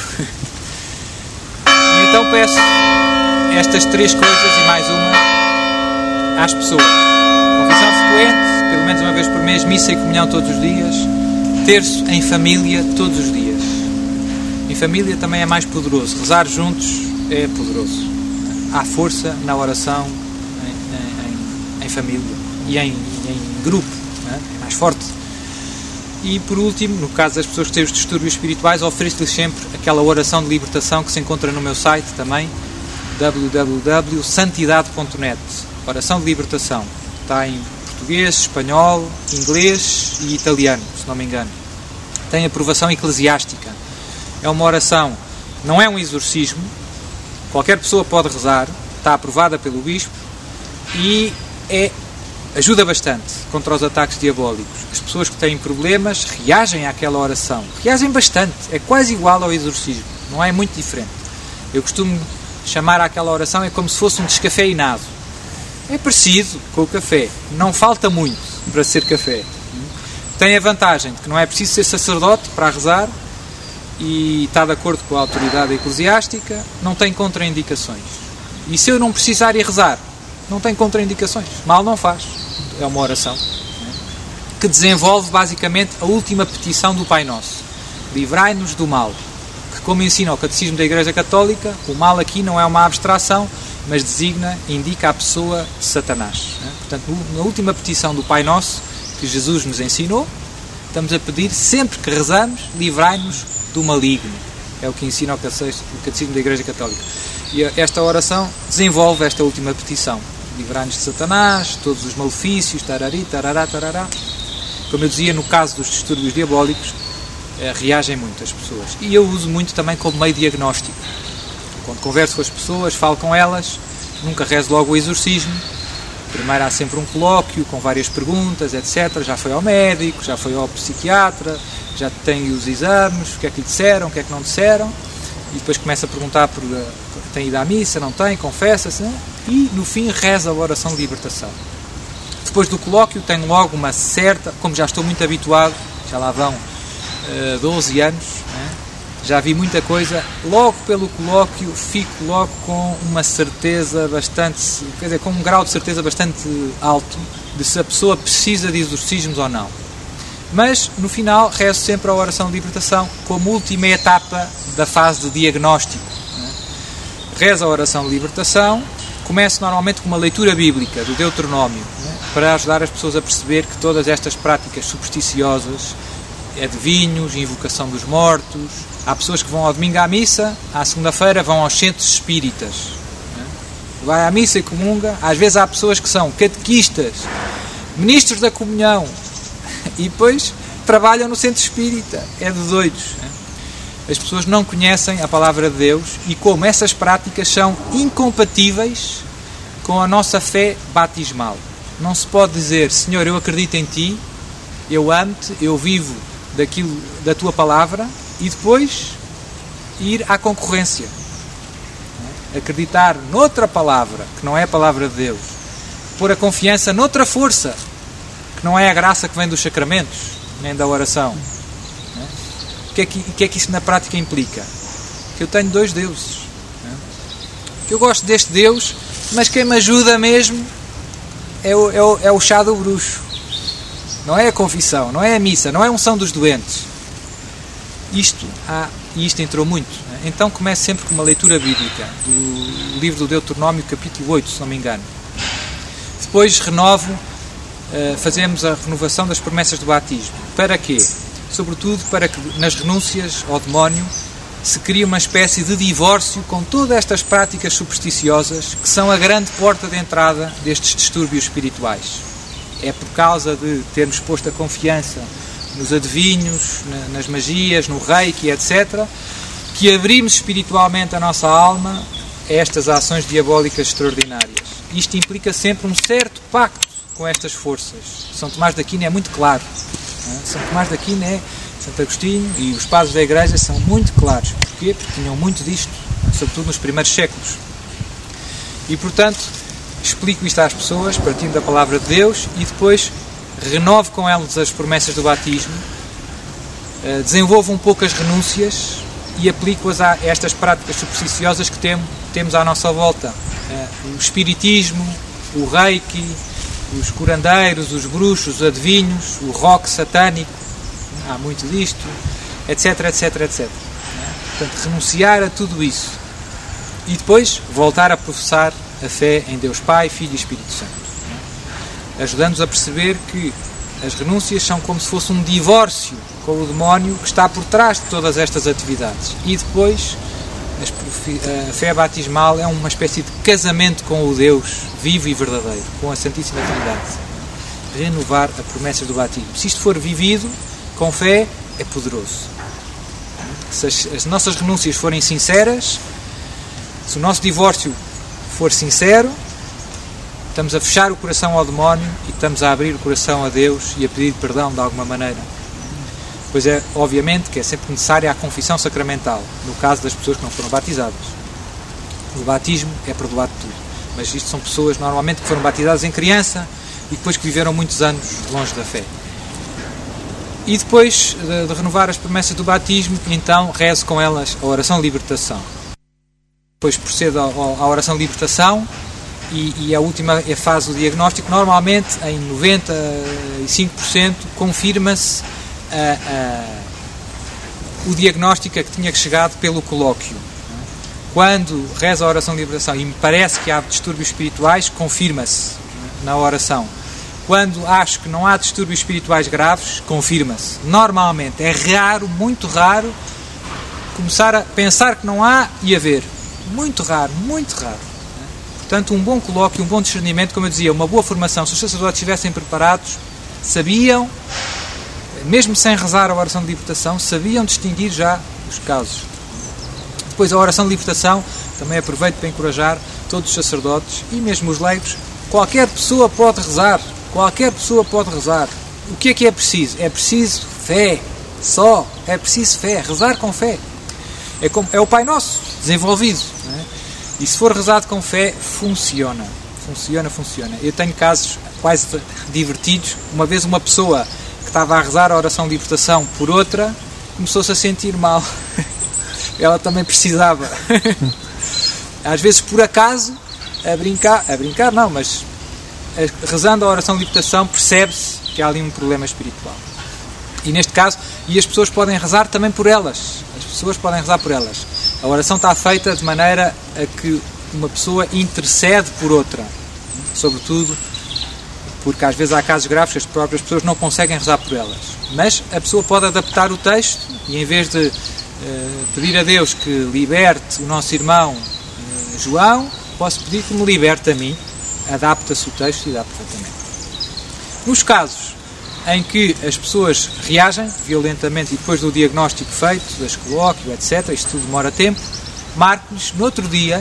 E então peço estas três coisas e mais uma às pessoas. Confissão frequente, pelo menos uma vez por mês, missa e comunhão todos os dias. Terço em família todos os dias. Em família também é mais poderoso. Rezar juntos é poderoso. Há força na oração em, em, em família e em, em grupo, é? É mais forte. E por último, no caso das pessoas que têm os distúrbios espirituais, ofereço-lhes sempre aquela oração de libertação que se encontra no meu site também, w w w ponto santidade ponto net. Oração de libertação. Está em português, espanhol, inglês e italiano, se não me engano. Tem aprovação eclesiástica. É uma oração, não é um exorcismo, qualquer pessoa pode rezar, está aprovada pelo bispo e é, ajuda bastante contra os ataques diabólicos. As pessoas que têm problemas reagem àquela oração, reagem bastante, é quase igual ao exorcismo, não é muito diferente. Eu costumo chamar àquela oração, é como se fosse um descafeinado. É parecido com o café, não falta muito para ser café. Tem a vantagem de que não é preciso ser sacerdote para rezar e está de acordo com a autoridade eclesiástica, não tem contraindicações. E se eu não precisar ir rezar, não tem contraindicações, mal não faz. É uma oração que desenvolve basicamente a última petição do Pai Nosso: livrai-nos do mal, que, como ensina o Catecismo da Igreja Católica, o mal aqui não é uma abstração, mas designa, indica a pessoa de Satanás. Portanto, na última petição do Pai Nosso, que Jesus nos ensinou, estamos a pedir, sempre que rezamos, livrai-nos do maligno. É o que ensina o Catecismo da Igreja Católica. E esta oração desenvolve esta última petição: livrai-nos de Satanás, todos os malefícios, tarari, tarará, tarará. Como eu dizia, no caso dos distúrbios diabólicos, eh, reagem muito as pessoas. E eu uso muito também como meio diagnóstico. Quando converso com as pessoas, falo com elas, nunca rezo logo o exorcismo. Primeiro há sempre um colóquio com várias perguntas, etcétera. Já foi ao médico, já foi ao psiquiatra, já tem os exames, o que é que lhe disseram, o que é que não disseram. E depois começa a perguntar por tem ido à missa, não tem, confessa-se, né? E no fim reza a oração de libertação. Depois do colóquio tenho logo uma certa, como já estou muito habituado, já lá vão uh, doze anos, né? Já vi muita coisa, logo pelo colóquio fico logo com uma certeza bastante, quer dizer, com um grau de certeza bastante alto de se a pessoa precisa de exorcismos ou não. Mas, no final, rezo sempre a oração de libertação como última etapa da fase de diagnóstico. Rezo a oração de libertação, começo normalmente com uma leitura bíblica do Deuteronómio, para ajudar as pessoas a perceber que todas estas práticas supersticiosas, adivinhos, invocação dos mortos, há pessoas que vão ao domingo à missa, à segunda-feira vão aos centros espíritas, vai à missa e comunga. Às vezes há pessoas que são catequistas, ministros da comunhão, e depois trabalham no centro espírita. É de doidos. As pessoas não conhecem a palavra de Deus e como essas práticas são incompatíveis com a nossa fé batismal. Não se pode dizer: Senhor, eu acredito em Ti, eu amo-Te, eu vivo daquilo, da Tua palavra, e depois ir à concorrência. Acreditar noutra palavra, que não é a palavra de Deus. Pôr a confiança noutra força, que não é a graça que vem dos sacramentos, nem da oração. O que é que, o que é que isso na prática implica? Que eu tenho dois deuses. Que eu gosto deste Deus, mas quem me ajuda mesmo é o, é o, é o chá do bruxo. Não é a confissão, não é a missa, não é a unção dos doentes. Isto, ah, e isto entrou muito. Então começo sempre com uma leitura bíblica do livro do Deuteronómio, capítulo oito, se não me engano. Depois renovo, uh, fazemos a renovação das promessas do batismo. Para quê? Sobretudo para que nas renúncias ao demónio se crie uma espécie de divórcio com todas estas práticas supersticiosas que são a grande porta de entrada destes distúrbios espirituais. É por causa de termos posto a confiança nos adivinhos, nas magias, no reiki, etcétera, que abrimos espiritualmente a nossa alma a estas ações diabólicas extraordinárias. Isto implica sempre um certo pacto com estas forças. São Tomás de Aquino é muito claro. São Tomás de Aquino é Santo Agostinho e os padres da Igreja são muito claros. Porquê? Porque tinham muito disto, sobretudo nos primeiros séculos. E, portanto, explico isto às pessoas, partindo da palavra de Deus, e depois renovo com elas as promessas do batismo, desenvolvo um pouco as renúncias e aplico-as a estas práticas supersticiosas que temos à nossa volta. O espiritismo, o reiki, os curandeiros, os bruxos, os adivinhos, o rock satânico, há muito disto, etc, etc, etcétera. Portanto, renunciar a tudo isso. E depois voltar a professar a fé em Deus Pai, Filho e Espírito Santo, ajudando-nos a perceber que as renúncias são como se fosse um divórcio com o demónio que está por trás de todas estas atividades. E depois a fé batismal é uma espécie de casamento com o Deus vivo e verdadeiro, com a Santíssima Trindade. Renovar a promessa do batismo. Se isto for vivido com fé, é poderoso. Se as, as nossas renúncias forem sinceras, se o nosso divórcio for sincero, estamos a fechar o coração ao demónio e estamos a abrir o coração a Deus e a pedir perdão de alguma maneira. Pois é, obviamente, que é sempre necessária a confissão sacramental, no caso das pessoas que não foram batizadas. O batismo é perdoado tudo. Mas isto são pessoas, normalmente, que foram batizadas em criança e depois que viveram muitos anos longe da fé. E depois de, de renovar as promessas do batismo, então rezo com elas a oração de libertação. Depois procedo à oração de libertação e, e a última é a fase do diagnóstico. Normalmente, em noventa e cinco por cento, confirma-se a, a, o diagnóstico a que tinha chegado pelo colóquio. Quando rezo a oração de libertação e me parece que há distúrbios espirituais, confirma-se na oração. Quando acho que não há distúrbios espirituais graves, confirma-se. Normalmente, é raro, muito raro, começar a pensar que não há e haver. Muito raro, muito raro. Portanto, um bom colóquio, um bom discernimento, como eu dizia, uma boa formação. Se os sacerdotes estivessem preparados, sabiam, mesmo sem rezar a oração de libertação, sabiam distinguir já os casos. Depois, a oração de libertação, também aproveito para encorajar todos os sacerdotes e mesmo os leigos. Qualquer pessoa pode rezar. Qualquer pessoa pode rezar. O que é que é preciso? É preciso fé. Só. É preciso fé. Rezar com fé. É, como, é o Pai Nosso desenvolvido. Não é? E se for rezado com fé, funciona. Funciona, funciona. Eu tenho casos quase divertidos. Uma vez uma pessoa que estava a rezar a oração de libertação por outra, começou-se a sentir mal. Ela também precisava. Às vezes, por acaso, a brincar, a brincar não, mas rezando a oração de libertação, percebe-se que há ali um problema espiritual. E neste caso, e as pessoas podem rezar também por elas. As pessoas podem rezar por elas. A oração está feita de maneira a que uma pessoa intercede por outra. Sobretudo porque às vezes há casos graves que as próprias pessoas não conseguem rezar por elas. Mas a pessoa pode adaptar o texto e em vez de uh, pedir a Deus que liberte o nosso irmão uh, João, posso pedir que me liberte a mim. Adapta-se o texto e dá perfeitamente. Nos casos em que as pessoas reagem violentamente e depois do diagnóstico feito, das colóquio, etcétera, isto tudo demora tempo, marco-lhes no outro dia,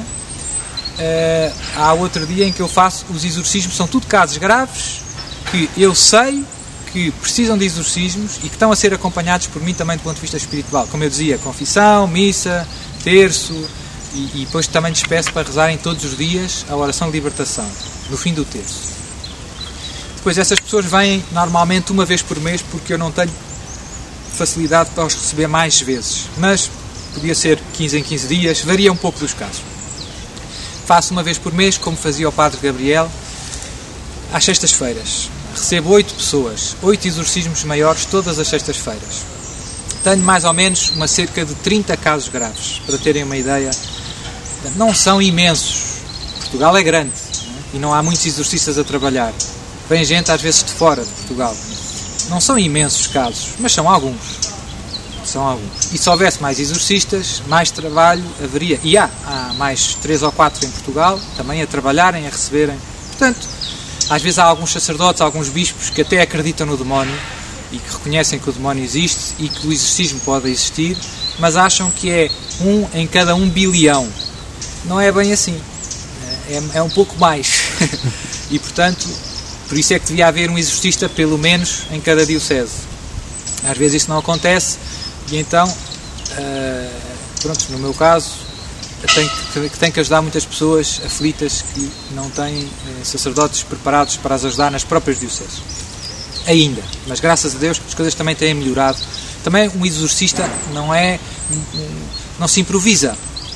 uh, há outro dia em que eu faço os exorcismos, são tudo casos graves que eu sei que precisam de exorcismos e que estão a ser acompanhados por mim também do ponto de vista espiritual. Como eu dizia, confissão, missa, terço, e, e depois também despeço para rezarem todos os dias a oração de libertação, no fim do terço. Depois essas pessoas vêm normalmente uma vez por mês, porque eu não tenho facilidade para os receber mais vezes, mas podia ser quinze em quinze dias, varia um pouco dos casos. Faço uma vez por mês, como fazia o Padre Gabriel, às sextas-feiras. Recebo oito pessoas, oito exorcismos maiores todas as sextas-feiras. Tenho mais ou menos uma cerca de trinta casos graves, para terem uma ideia. Não são imensos. Portugal é grande, não é? E não há muitos exorcistas a trabalhar. Vem gente às vezes de fora de Portugal. Não são imensos casos, mas são alguns. São alguns. E se houvesse mais exorcistas, mais trabalho haveria. E há, há mais três ou quatro em Portugal, também a trabalharem, a receberem. Portanto, às vezes há alguns sacerdotes, alguns bispos que até acreditam no demónio e que reconhecem que o demónio existe e que o exorcismo pode existir, mas acham que é um em cada um bilhão. Não é bem assim. É, é um pouco mais. E, portanto, por isso é que devia haver um exorcista, pelo menos, em cada diocese. Às vezes isso não acontece e então, uh, pronto, no meu caso, tenho que, tenho que ajudar muitas pessoas aflitas que não têm uh, sacerdotes preparados para as ajudar nas próprias dioceses. Ainda. Mas graças a Deus as coisas também têm melhorado. Também um exorcista não é, não se improvisa.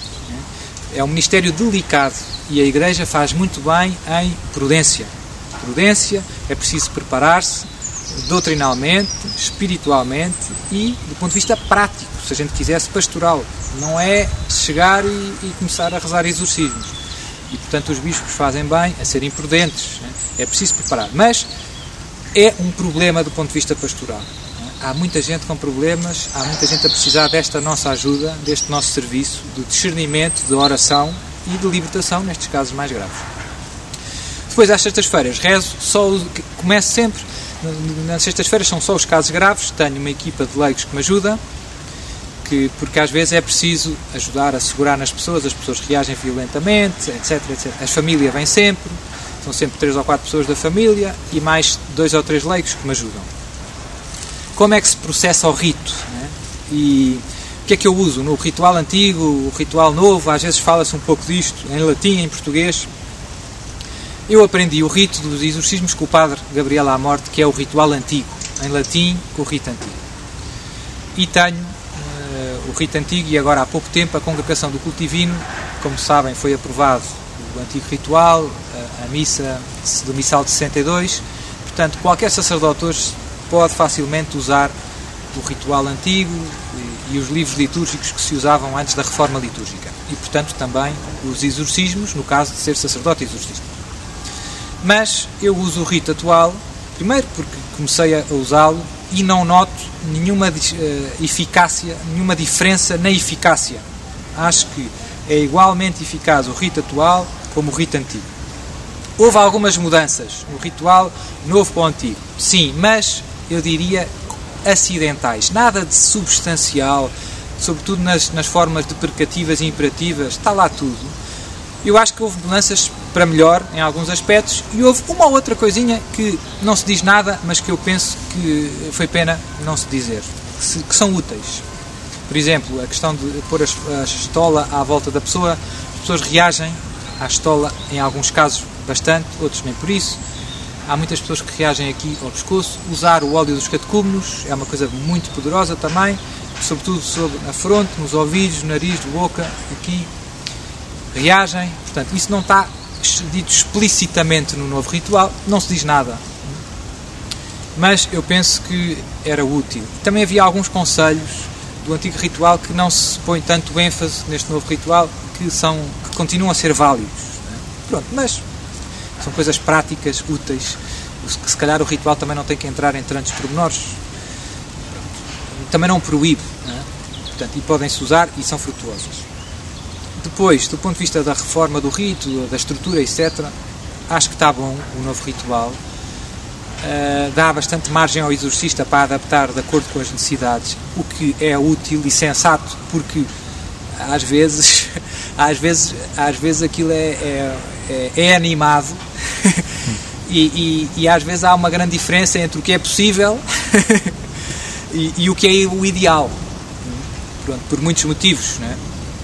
É um ministério delicado e a Igreja faz muito bem em prudência. Prudência, é preciso preparar-se, doutrinalmente, espiritualmente e do ponto de vista prático, se a gente quisesse pastoral. Não é chegar e, e começar a rezar exorcismos. E, portanto, os bispos fazem bem a serem prudentes. Né? É preciso preparar. Mas é um problema do ponto de vista pastoral. Né? Há muita gente com problemas, há muita gente a precisar desta nossa ajuda, deste nosso serviço, de discernimento, de oração e de libertação, nestes casos mais graves. Depois, às sextas-feiras, rezo, só começo sempre, nas sextas-feiras são só os casos graves, tenho uma equipa de leigos que me ajuda, que, porque às vezes é preciso ajudar a segurar nas pessoas, as pessoas reagem violentamente, etc, etcétera. A família vem sempre, são sempre três ou quatro pessoas da família e mais dois ou três leigos que me ajudam. Como é que se processa o rito? Né? E o que é que eu uso? No ritual antigo, o ritual novo, às vezes fala-se um pouco disto, em latim, em português. Eu aprendi o rito dos exorcismos com o padre Gabriel à Morte, que é o ritual antigo, em latim, com o rito antigo. E tenho o rito antigo e agora há pouco tempo a Congregação do Culto Divino, como sabem, foi aprovado o antigo ritual, a, a missa do Missal de sessenta e dois, portanto qualquer sacerdote hoje pode facilmente usar o ritual antigo e, e os livros litúrgicos que se usavam antes da reforma litúrgica e portanto também os exorcismos, no caso de ser sacerdote exorcista. Mas eu uso o rito atual, primeiro porque comecei a usá-lo e não noto nenhuma uh, eficácia, nenhuma diferença na eficácia. Acho que é igualmente eficaz o rito atual como o rito antigo. Houve algumas mudanças no ritual novo para o antigo, sim, mas eu diria acidentais, nada de substancial, sobretudo nas, nas formas deprecativas e imperativas, está lá tudo. Eu acho que houve mudanças para melhor em alguns aspectos e houve uma ou outra coisinha que não se diz nada, mas que eu penso que foi pena não se dizer, que, se, que são úteis. Por exemplo, a questão de pôr a, a estola à volta da pessoa, as pessoas reagem à estola, em alguns casos bastante, outros nem por isso. Há muitas pessoas que reagem aqui ao pescoço. Usar o óleo dos catecúmenos é uma coisa muito poderosa também, sobretudo sobre a fronte, nos ouvidos, nariz, boca, aqui. Reagem, portanto, isso não está dito explicitamente no novo ritual, não se diz nada. Mas eu penso que era útil. Também havia alguns conselhos do antigo ritual que não se põe tanto ênfase neste novo ritual, que, são, que continuam a ser válidos. Né? Pronto, mas são coisas práticas, úteis, que se calhar o ritual também não tem que entrar em tantos pormenores. Também não proíbe, né? Portanto, e podem-se usar e são frutuosas. Depois, do ponto de vista da reforma do rito, da estrutura, etcétera, acho que está bom o novo ritual. Uh, dá bastante margem ao exorcista para adaptar de acordo com as necessidades, o que é útil e sensato, porque às vezes, às vezes, às vezes aquilo é, é, é, é animado e, e, e às vezes há uma grande diferença entre o que é possível e, e o que é o ideal. Pronto, por muitos motivos, não é?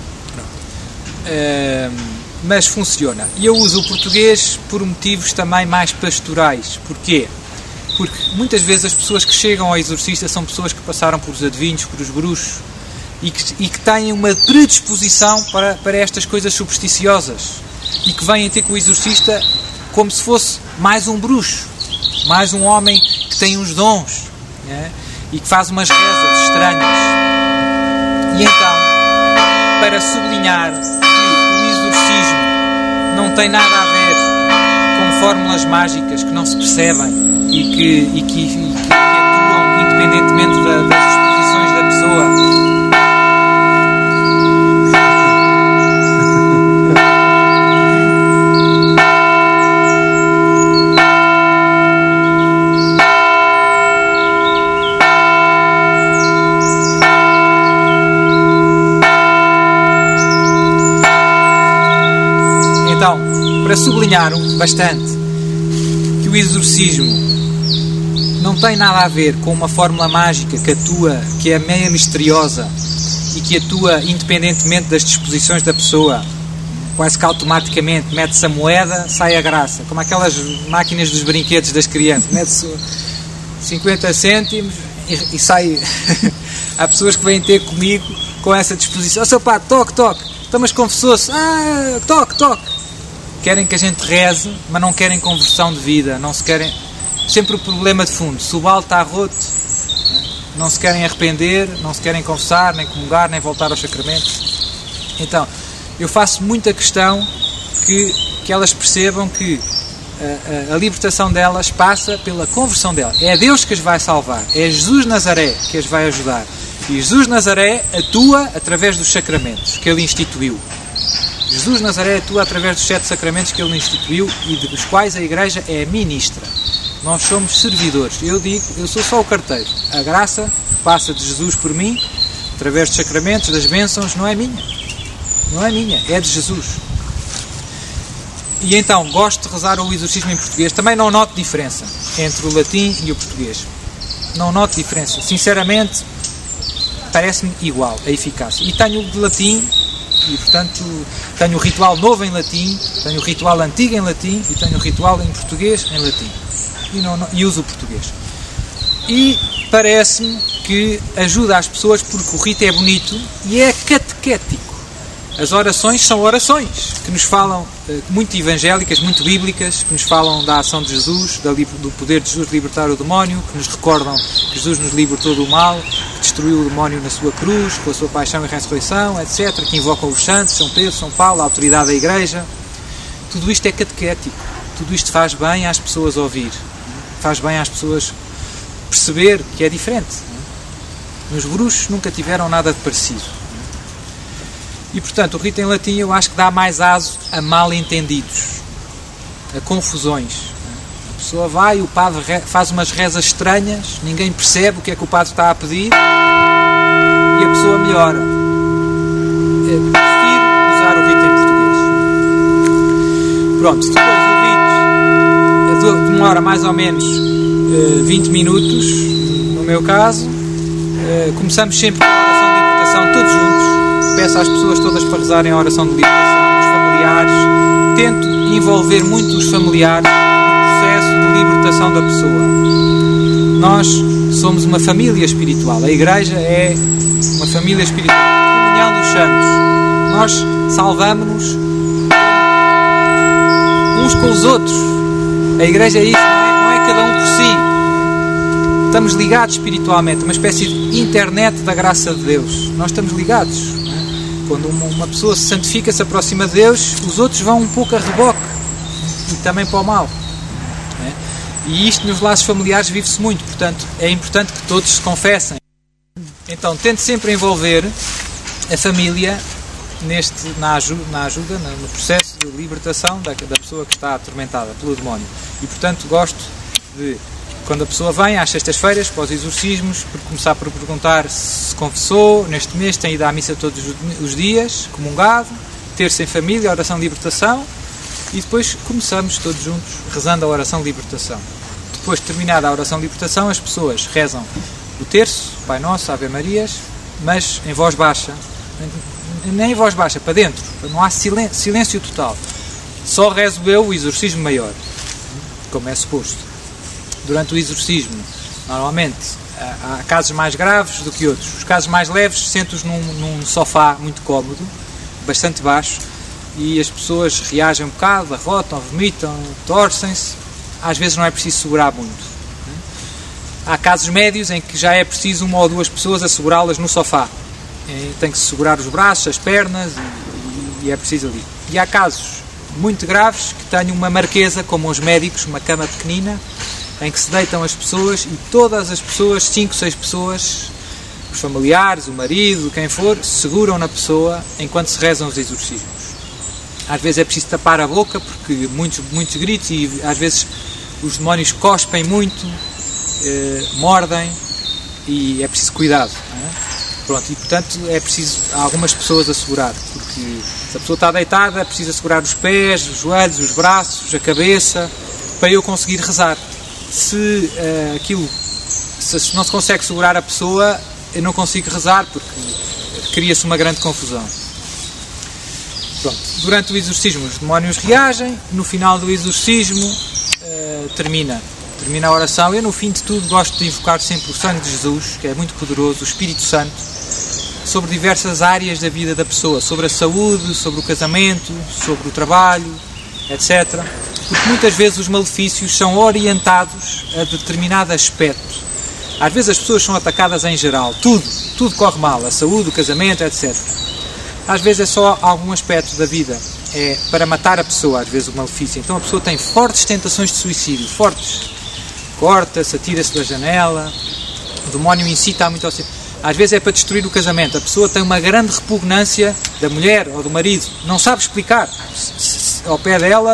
Uh, mas funciona. E eu uso o português por motivos também mais pastorais. Porquê? Porque muitas vezes as pessoas que chegam ao exorcista são pessoas que passaram por os adivinhos, por os bruxos e que, e que têm uma predisposição para, para estas coisas supersticiosas e que vêm ter com o exorcista como se fosse mais um bruxo, mais um homem que tem uns dons, né? E que faz umas rezas estranhas. E então, para sublinhar não tem nada a ver com fórmulas mágicas que não se percebem e que, e que, e que, que atuam independentemente da, das disposições da pessoa. Então, para sublinhar bastante que o exorcismo não tem nada a ver com uma fórmula mágica que atua, que é meia misteriosa e que atua independentemente das disposições da pessoa, quase que automaticamente mete-se a moeda, sai a graça, como aquelas máquinas dos brinquedos das crianças, mete-se cinquenta cêntimos e, e sai. Há pessoas que vêm ter comigo com essa disposição: ó, seu pá, toque, toque, então, mas confessou-se, ah, toque, toque. Querem que a gente reze, mas não querem conversão de vida, não se querem, sempre o problema de fundo. Se o balde está roto, não se querem arrepender, não se querem confessar, nem comungar, nem voltar aos sacramentos. Então, eu faço muita questão que, que elas percebam que a, a, a libertação delas passa pela conversão delas. É Deus que as vai salvar, é Jesus Nazaré que as vai ajudar. E Jesus Nazaré atua através dos sacramentos que Ele instituiu. Jesus Nazaré atua através dos sete sacramentos que Ele instituiu e dos quais a Igreja é ministra. Nós somos servidores. Eu digo, eu sou só o carteiro. A graça passa de Jesus por mim, através dos sacramentos, das bênçãos, não é minha. Não é minha, é de Jesus. E então, gosto de rezar o exorcismo em português. Também não noto diferença entre o latim e o português. Não noto diferença. Sinceramente, parece-me igual a eficácia. E tenho de latim, e portanto tenho o ritual novo em latim, tenho o ritual antigo em latim e tenho o ritual em português em latim. E, não, não, e uso o português. E parece-me que ajuda as pessoas porque o rito é bonito e é catequético. As orações são orações que nos falam, muito evangélicas, muito bíblicas, que nos falam da ação de Jesus, do poder de Jesus libertar o demónio, que nos recordam que Jesus nos libertou do mal, que destruiu o demónio na sua cruz, com a sua paixão e ressurreição, etcétera, que invocam os santos, São Pedro, São Paulo, a autoridade da Igreja. Tudo isto é catequético. Tudo isto faz bem às pessoas ouvir. Faz bem às pessoas perceber que é diferente. Os bruxos nunca tiveram nada de parecido. E, portanto, o rito em latim eu acho que dá mais aso a mal-entendidos, a confusões. A pessoa vai, o padre faz umas rezas estranhas, ninguém percebe o que é que o padre está a pedir e a pessoa melhora. Eu prefiro usar o rito em português. Pronto, depois o rito demora mais ou menos uh, vinte minutos, no meu caso. Uh, começamos sempre com a oração de libertação, todos juntos. Peço às pessoas todas para rezarem a oração de libertação, os familiares. Tento envolver muito os familiares no processo de libertação da pessoa. Nós somos uma família espiritual. A Igreja é uma família espiritual. Comunhão dos santos. Nós salvamos-nos uns com os outros. A Igreja é isso, não é, não é cada um por si. Estamos ligados espiritualmente, uma espécie de internet da graça de Deus. Nós estamos ligados. Quando uma pessoa se santifica, se aproxima de Deus, os outros vão um pouco a reboque e também para o mal. E isto nos laços familiares vive-se muito, portanto é importante que todos se confessem. Então tente sempre envolver a família neste, na, ajuda, na ajuda, no processo de libertação da, da pessoa que está atormentada pelo demónio. E portanto gosto de, quando a pessoa vem às sextas-feiras para os exorcismos, por começar por perguntar se se confessou, neste mês tem ido à missa todos os dias, comungado, terça em família, oração de libertação, e depois começamos todos juntos rezando a oração de libertação. Depois de terminada a oração de libertação, as pessoas rezam o terço, Pai Nosso, Ave Marias, mas em voz baixa, nem em voz baixa, para dentro, não há silêncio, silêncio total. Só rezo eu o exorcismo maior, como é suposto. Durante o exorcismo, normalmente, há casos mais graves do que outros. Os casos mais leves sentam-os num, num sofá muito cómodo, bastante baixo, e as pessoas reagem um bocado, arrotam, vomitam, torcem-se. Às vezes não é preciso segurar muito. Há casos médios em que já é preciso uma ou duas pessoas a segurá-las no sofá. Tem que se segurar os braços, as pernas, e, e é preciso ali. E há casos muito graves que tenham uma marquesa, como os médicos, uma cama pequenina, em que se deitam as pessoas e todas as pessoas, cinco, seis pessoas, os familiares, o marido, quem for, seguram na pessoa enquanto se rezam os exorcismos. Às vezes é preciso tapar a boca porque muitos, muitos gritos e às vezes os demónios cospem muito, eh, mordem e é preciso cuidado. Não é? Pronto, e portanto é preciso algumas pessoas a segurar, porque se a pessoa está deitada é preciso assegurar os pés, os joelhos, os braços, a cabeça, para eu conseguir rezar. Se uh, aquilo se não se consegue segurar a pessoa, eu não consigo rezar porque cria-se uma grande confusão. Pronto. Durante o exorcismo os demónios reagem, no final do exorcismo uh, termina, termina a oração. Eu no fim de tudo gosto de invocar sempre o sangue de Jesus, que é muito poderoso, o Espírito Santo, sobre diversas áreas da vida da pessoa, sobre a saúde, sobre o casamento, sobre o trabalho, etcétera. Porque muitas vezes os malefícios são orientados a determinado aspecto. Às vezes as pessoas são atacadas em geral, tudo, tudo corre mal, a saúde, o casamento, etcétera. Às vezes é só algum aspecto da vida, é para matar a pessoa, às vezes o malefício. Então a pessoa tem fortes tentações de suicídio, fortes. Corta-se, atira-se da janela, o demónio incita muito ao suicídio. Às vezes é para destruir o casamento, a pessoa tem uma grande repugnância da mulher ou do marido, não sabe explicar, ao pé dela...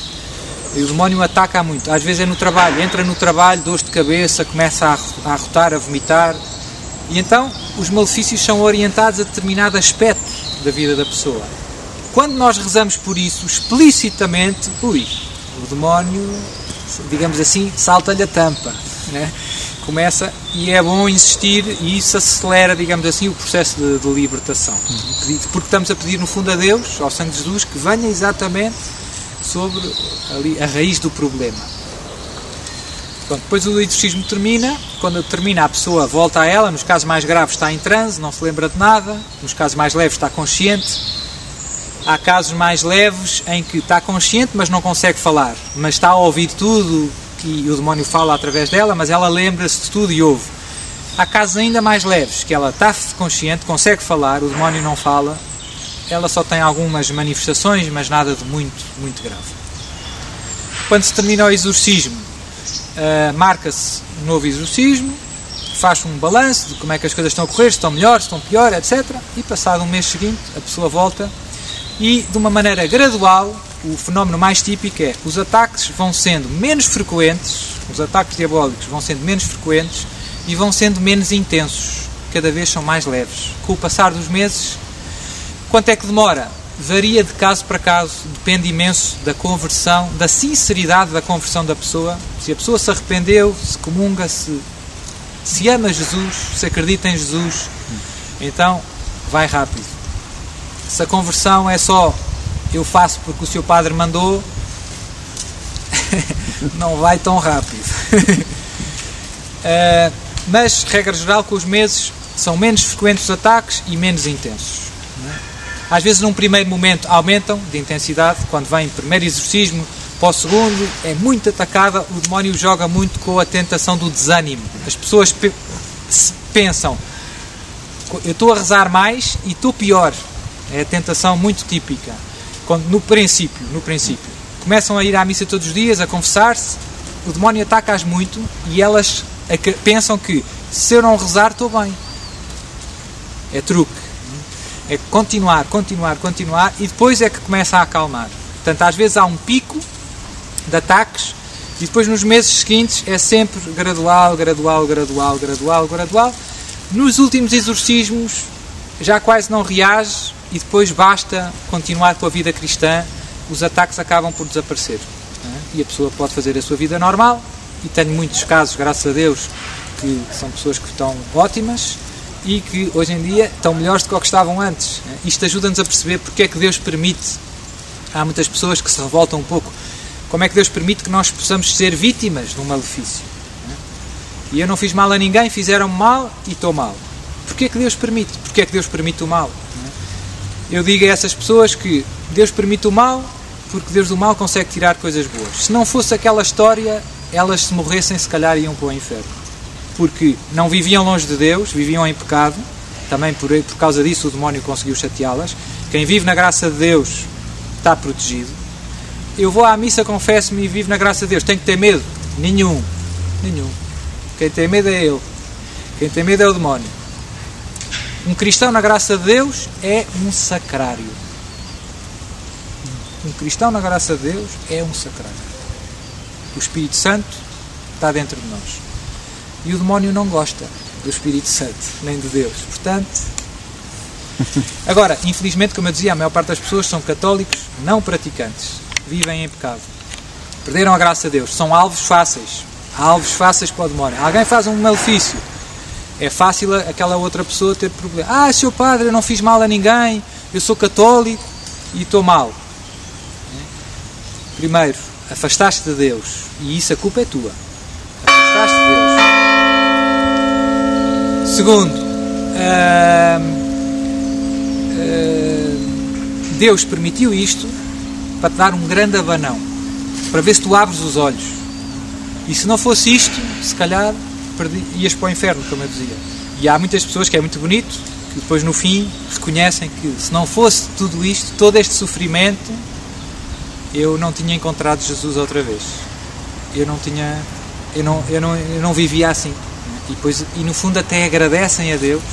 E o demónio ataca muito. Às vezes é no trabalho. Entra no trabalho, dores de cabeça, começa a arrotar, a vomitar. E então os malefícios são orientados a determinado aspecto da vida da pessoa. Quando nós rezamos por isso, explicitamente, ui, o demónio, digamos assim, salta-lhe a tampa, né? Começa, e é bom insistir, e isso acelera, digamos assim, o processo de, de libertação. Porque estamos a pedir, no fundo, a Deus, ao Sangue de Jesus, que venha exatamente sobre ali a raiz do problema. Pronto, depois o exorcismo termina. Quando termina, a pessoa volta a ela. Nos casos mais graves está em transe, não se lembra de nada. Nos casos mais leves está consciente. Há casos mais leves em que está consciente, mas não consegue falar, mas está a ouvir tudo e o demónio fala através dela, mas ela lembra-se de tudo e ouve. Há casos ainda mais leves, que ela está consciente, consegue falar, o demónio não fala, ela só tem algumas manifestações, mas nada de muito, muito grave. Quando se termina o exorcismo, uh, marca-se um novo exorcismo, faz um balanço de como é que as coisas estão a correr, se estão melhor, se estão pior, etcétera. E passado um mês seguinte, a pessoa volta e, de uma maneira gradual, o fenómeno mais típico é os ataques vão sendo menos frequentes, os ataques diabólicos vão sendo menos frequentes e vão sendo menos intensos, cada vez são mais leves. Com o passar dos meses, quanto é que demora? Varia de caso para caso, depende imenso da conversão, da sinceridade da conversão da pessoa. Se a pessoa se arrependeu, se comunga, se, se ama Jesus, se acredita em Jesus, então vai rápido. Se a conversão é só eu faço porque o seu padre mandou, não vai tão rápido. uh, mas, regra geral, com os meses são menos frequentes os ataques e menos intensos. Às vezes num primeiro momento aumentam de intensidade, quando vem o primeiro exorcismo, para o segundo é muito atacada, o demónio joga muito com a tentação do desânimo. As pessoas pe- pensam, eu estou a rezar mais e estou pior. É a tentação muito típica. Quando, no princípio, no princípio, começam a ir à missa todos os dias, a confessar-se, o demónio ataca-as muito e elas pensam que se eu não rezar estou bem. É truque. É continuar, continuar, continuar e depois é que começa a acalmar. Portanto, às vezes há um pico de ataques e depois nos meses seguintes é sempre gradual, gradual, gradual, gradual, gradual. Nos últimos exorcismos já quase não reage e depois basta continuar com a vida cristã, os ataques acabam por desaparecer. E a pessoa pode fazer a sua vida normal e tenho muitos casos, graças a Deus, que são pessoas que estão ótimas e que hoje em dia estão melhores do que o que estavam antes. Isto ajuda-nos a perceber porque é que Deus permite. Há muitas pessoas que se revoltam um pouco. Como é que Deus permite que nós possamos ser vítimas de um malefício? E eu não fiz mal a ninguém, fizeram mal e estou mal. Porquê é que Deus permite? Porquê é que Deus permite o mal? Eu digo a essas pessoas que Deus permite o mal porque Deus do mal consegue tirar coisas boas. Se não fosse aquela história, elas se morressem se calhar iam para o inferno. Porque não viviam longe de Deus, viviam em pecado, também por, por causa disso o demónio conseguiu chateá-las. Quem vive na graça de Deus está protegido. Eu vou à missa, confesso-me e vivo na graça de Deus. Tenho que ter medo? Nenhum. Nenhum. Quem tem medo é ele. Quem tem medo é o demónio. Um cristão na graça de Deus é um sacrário. Um cristão na graça de Deus é um sacrário. O Espírito Santo está dentro de nós. E o demónio não gosta do Espírito Santo, nem de Deus. Portanto, agora, infelizmente, como eu dizia, a maior parte das pessoas são católicos não praticantes. Vivem em pecado. Perderam a graça de Deus. São alvos fáceis. Há alvos fáceis para o demónio. Alguém faz um malefício. É fácil aquela outra pessoa ter problema. Ah, seu padre, eu não fiz mal a ninguém. Eu sou católico e estou mal. Primeiro, afastaste de Deus. E isso a culpa é tua. Afastaste de Deus. Segundo, uh, uh, Deus permitiu isto para te dar um grande abanão. para ver se tu abres os olhos. E se não fosse isto, se calhar perdi, ias para o inferno, como eu dizia. E há muitas pessoas, que é muito bonito, que depois no fim reconhecem que se não fosse tudo isto, todo este sofrimento, eu não tinha encontrado Jesus outra vez. Eu não tinha, eu não, eu não, eu não vivia assim. E, depois, e no fundo até agradecem a Deus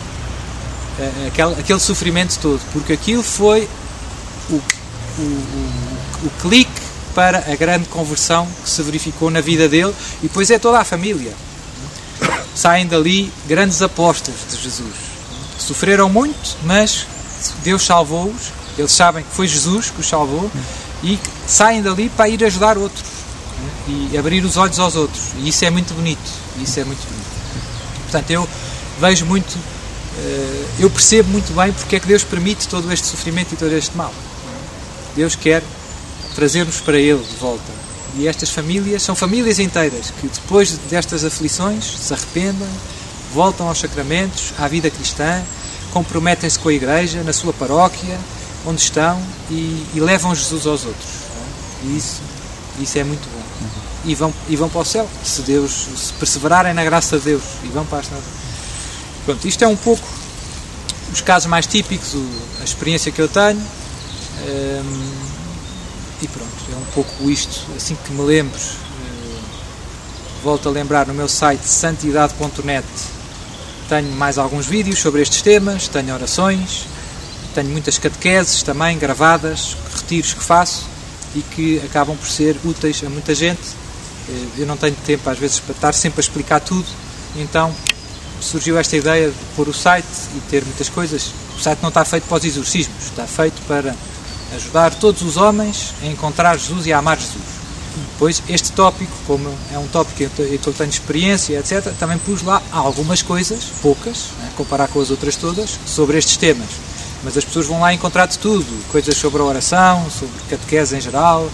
uh, aquele, aquele sofrimento todo, porque aquilo foi o, o, o, o clique para a grande conversão que se verificou na vida dele, e depois é toda a família. Saem dali grandes apóstolos de Jesus, que sofreram muito, mas Deus salvou-os, eles sabem que foi Jesus que os salvou, e saem dali para ir ajudar outros e abrir os olhos aos outros, e isso é muito bonito, isso é muito bonito. Portanto, eu vejo muito, eu percebo muito bem porque é que Deus permite todo este sofrimento e todo este mal. Deus quer trazer-nos para Ele de volta, e estas famílias são famílias inteiras que depois destas aflições se arrependem, voltam aos sacramentos, à vida cristã, comprometem-se com a Igreja, na sua paróquia, onde estão, e, e levam Jesus aos outros. E isso, isso é muito bom. E vão, e vão para o céu, se Deus, se perseverarem na graça de Deus, e vão para a estrada. Pronto, isto é um pouco os casos mais típicos, o, a experiência que eu tenho, hum, e pronto, é um pouco isto, assim que me lembro. Hum, volto a lembrar, no meu site santidade ponto net tenho mais alguns vídeos sobre estes temas, tenho orações, tenho muitas catequeses também gravadas, retiros que faço e que acabam por ser úteis a muita gente. Eu não tenho tempo às vezes para estar sempre a explicar tudo, então surgiu esta ideia de pôr o site e ter muitas coisas. O site não está feito para os exorcismos, está feito para ajudar todos os homens a encontrar Jesus e a amar Jesus. Depois, este tópico, como é um tópico em que eu tenho experiência, etcétera, também pus lá algumas coisas, poucas, né, comparar com as outras todas, sobre estes temas. Mas as pessoas vão lá encontrar de tudo, coisas sobre a oração, sobre catequese em geral.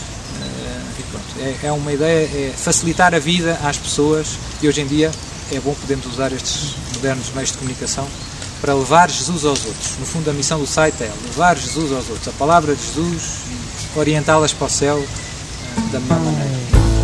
E pronto, é, é uma ideia, é facilitar a vida às pessoas, e hoje em dia é bom podermos usar estes modernos meios de comunicação para levar Jesus aos outros. No fundo, a missão do site é levar Jesus aos outros, a palavra de Jesus, e orientá-las para o céu da melhor maneira.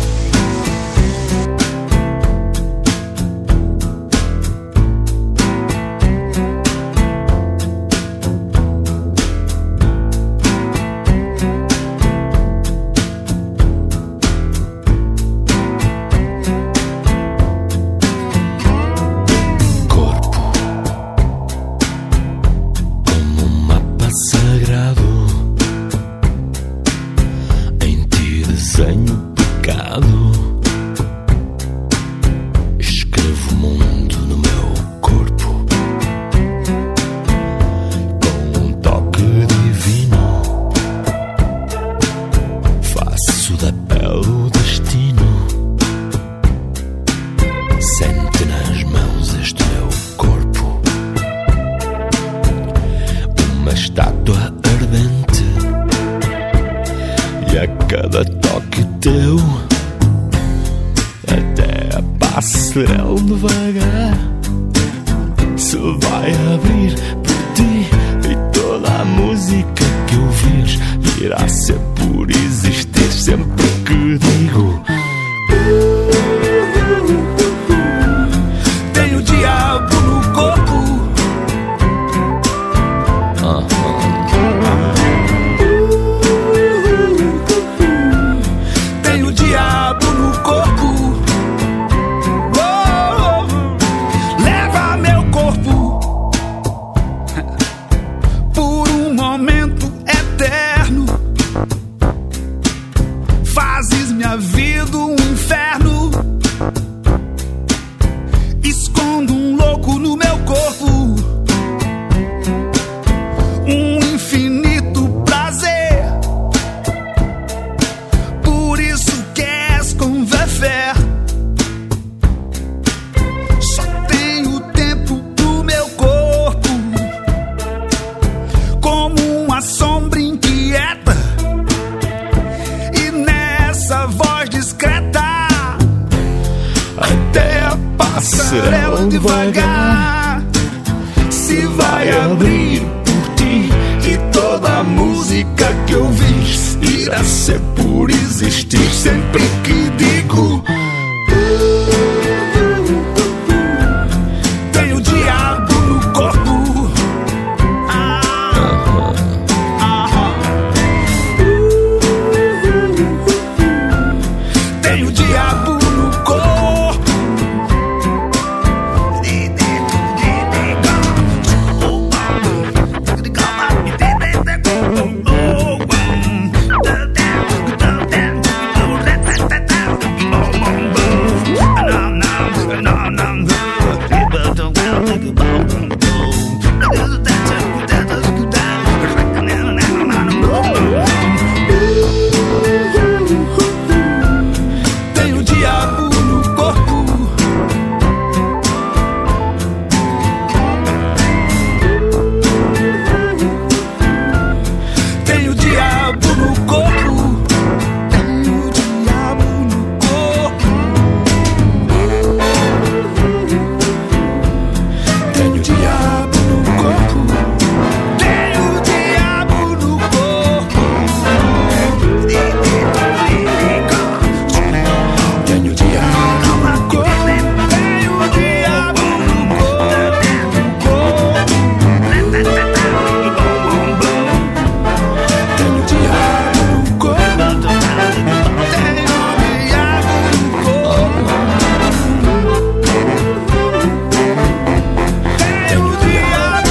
Passarela devagar se vai abrir por ti, e toda a música que ouvires irá ser por existir. Sempre que digo tenho o diabo no corpo, tenho o diabo no corpo. Passarela devagar se vai abrir por ti, e todo toda a música que ouvires irá ser por existir sempre que digo. Tenho o diabo no corpo. Tenho o diabo no corpo. Tenho o diabo no corpo. Tenho o diabo no corpo. Tenho o diabo no corpo. Tenho o diabo no corpo. Tenho o diabo no corpo. Tenho o diabo no corpo. Tenho o diabo no corpo. Tenho o diabo no corpo. Tenho o diabo no corpo. Tenho o diabo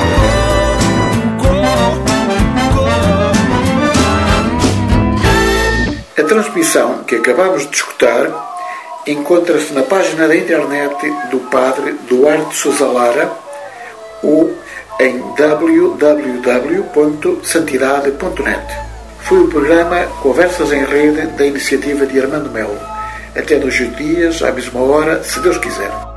no corpo. A transmissão que acabamos de escutar encontra-se na página da internet do Padre Duarte Sousa Lara ou em w w w ponto santidade ponto net. Foi o programa Conversas em Rede da iniciativa de Armando Melo. Até dois dias, à mesma hora, se Deus quiser.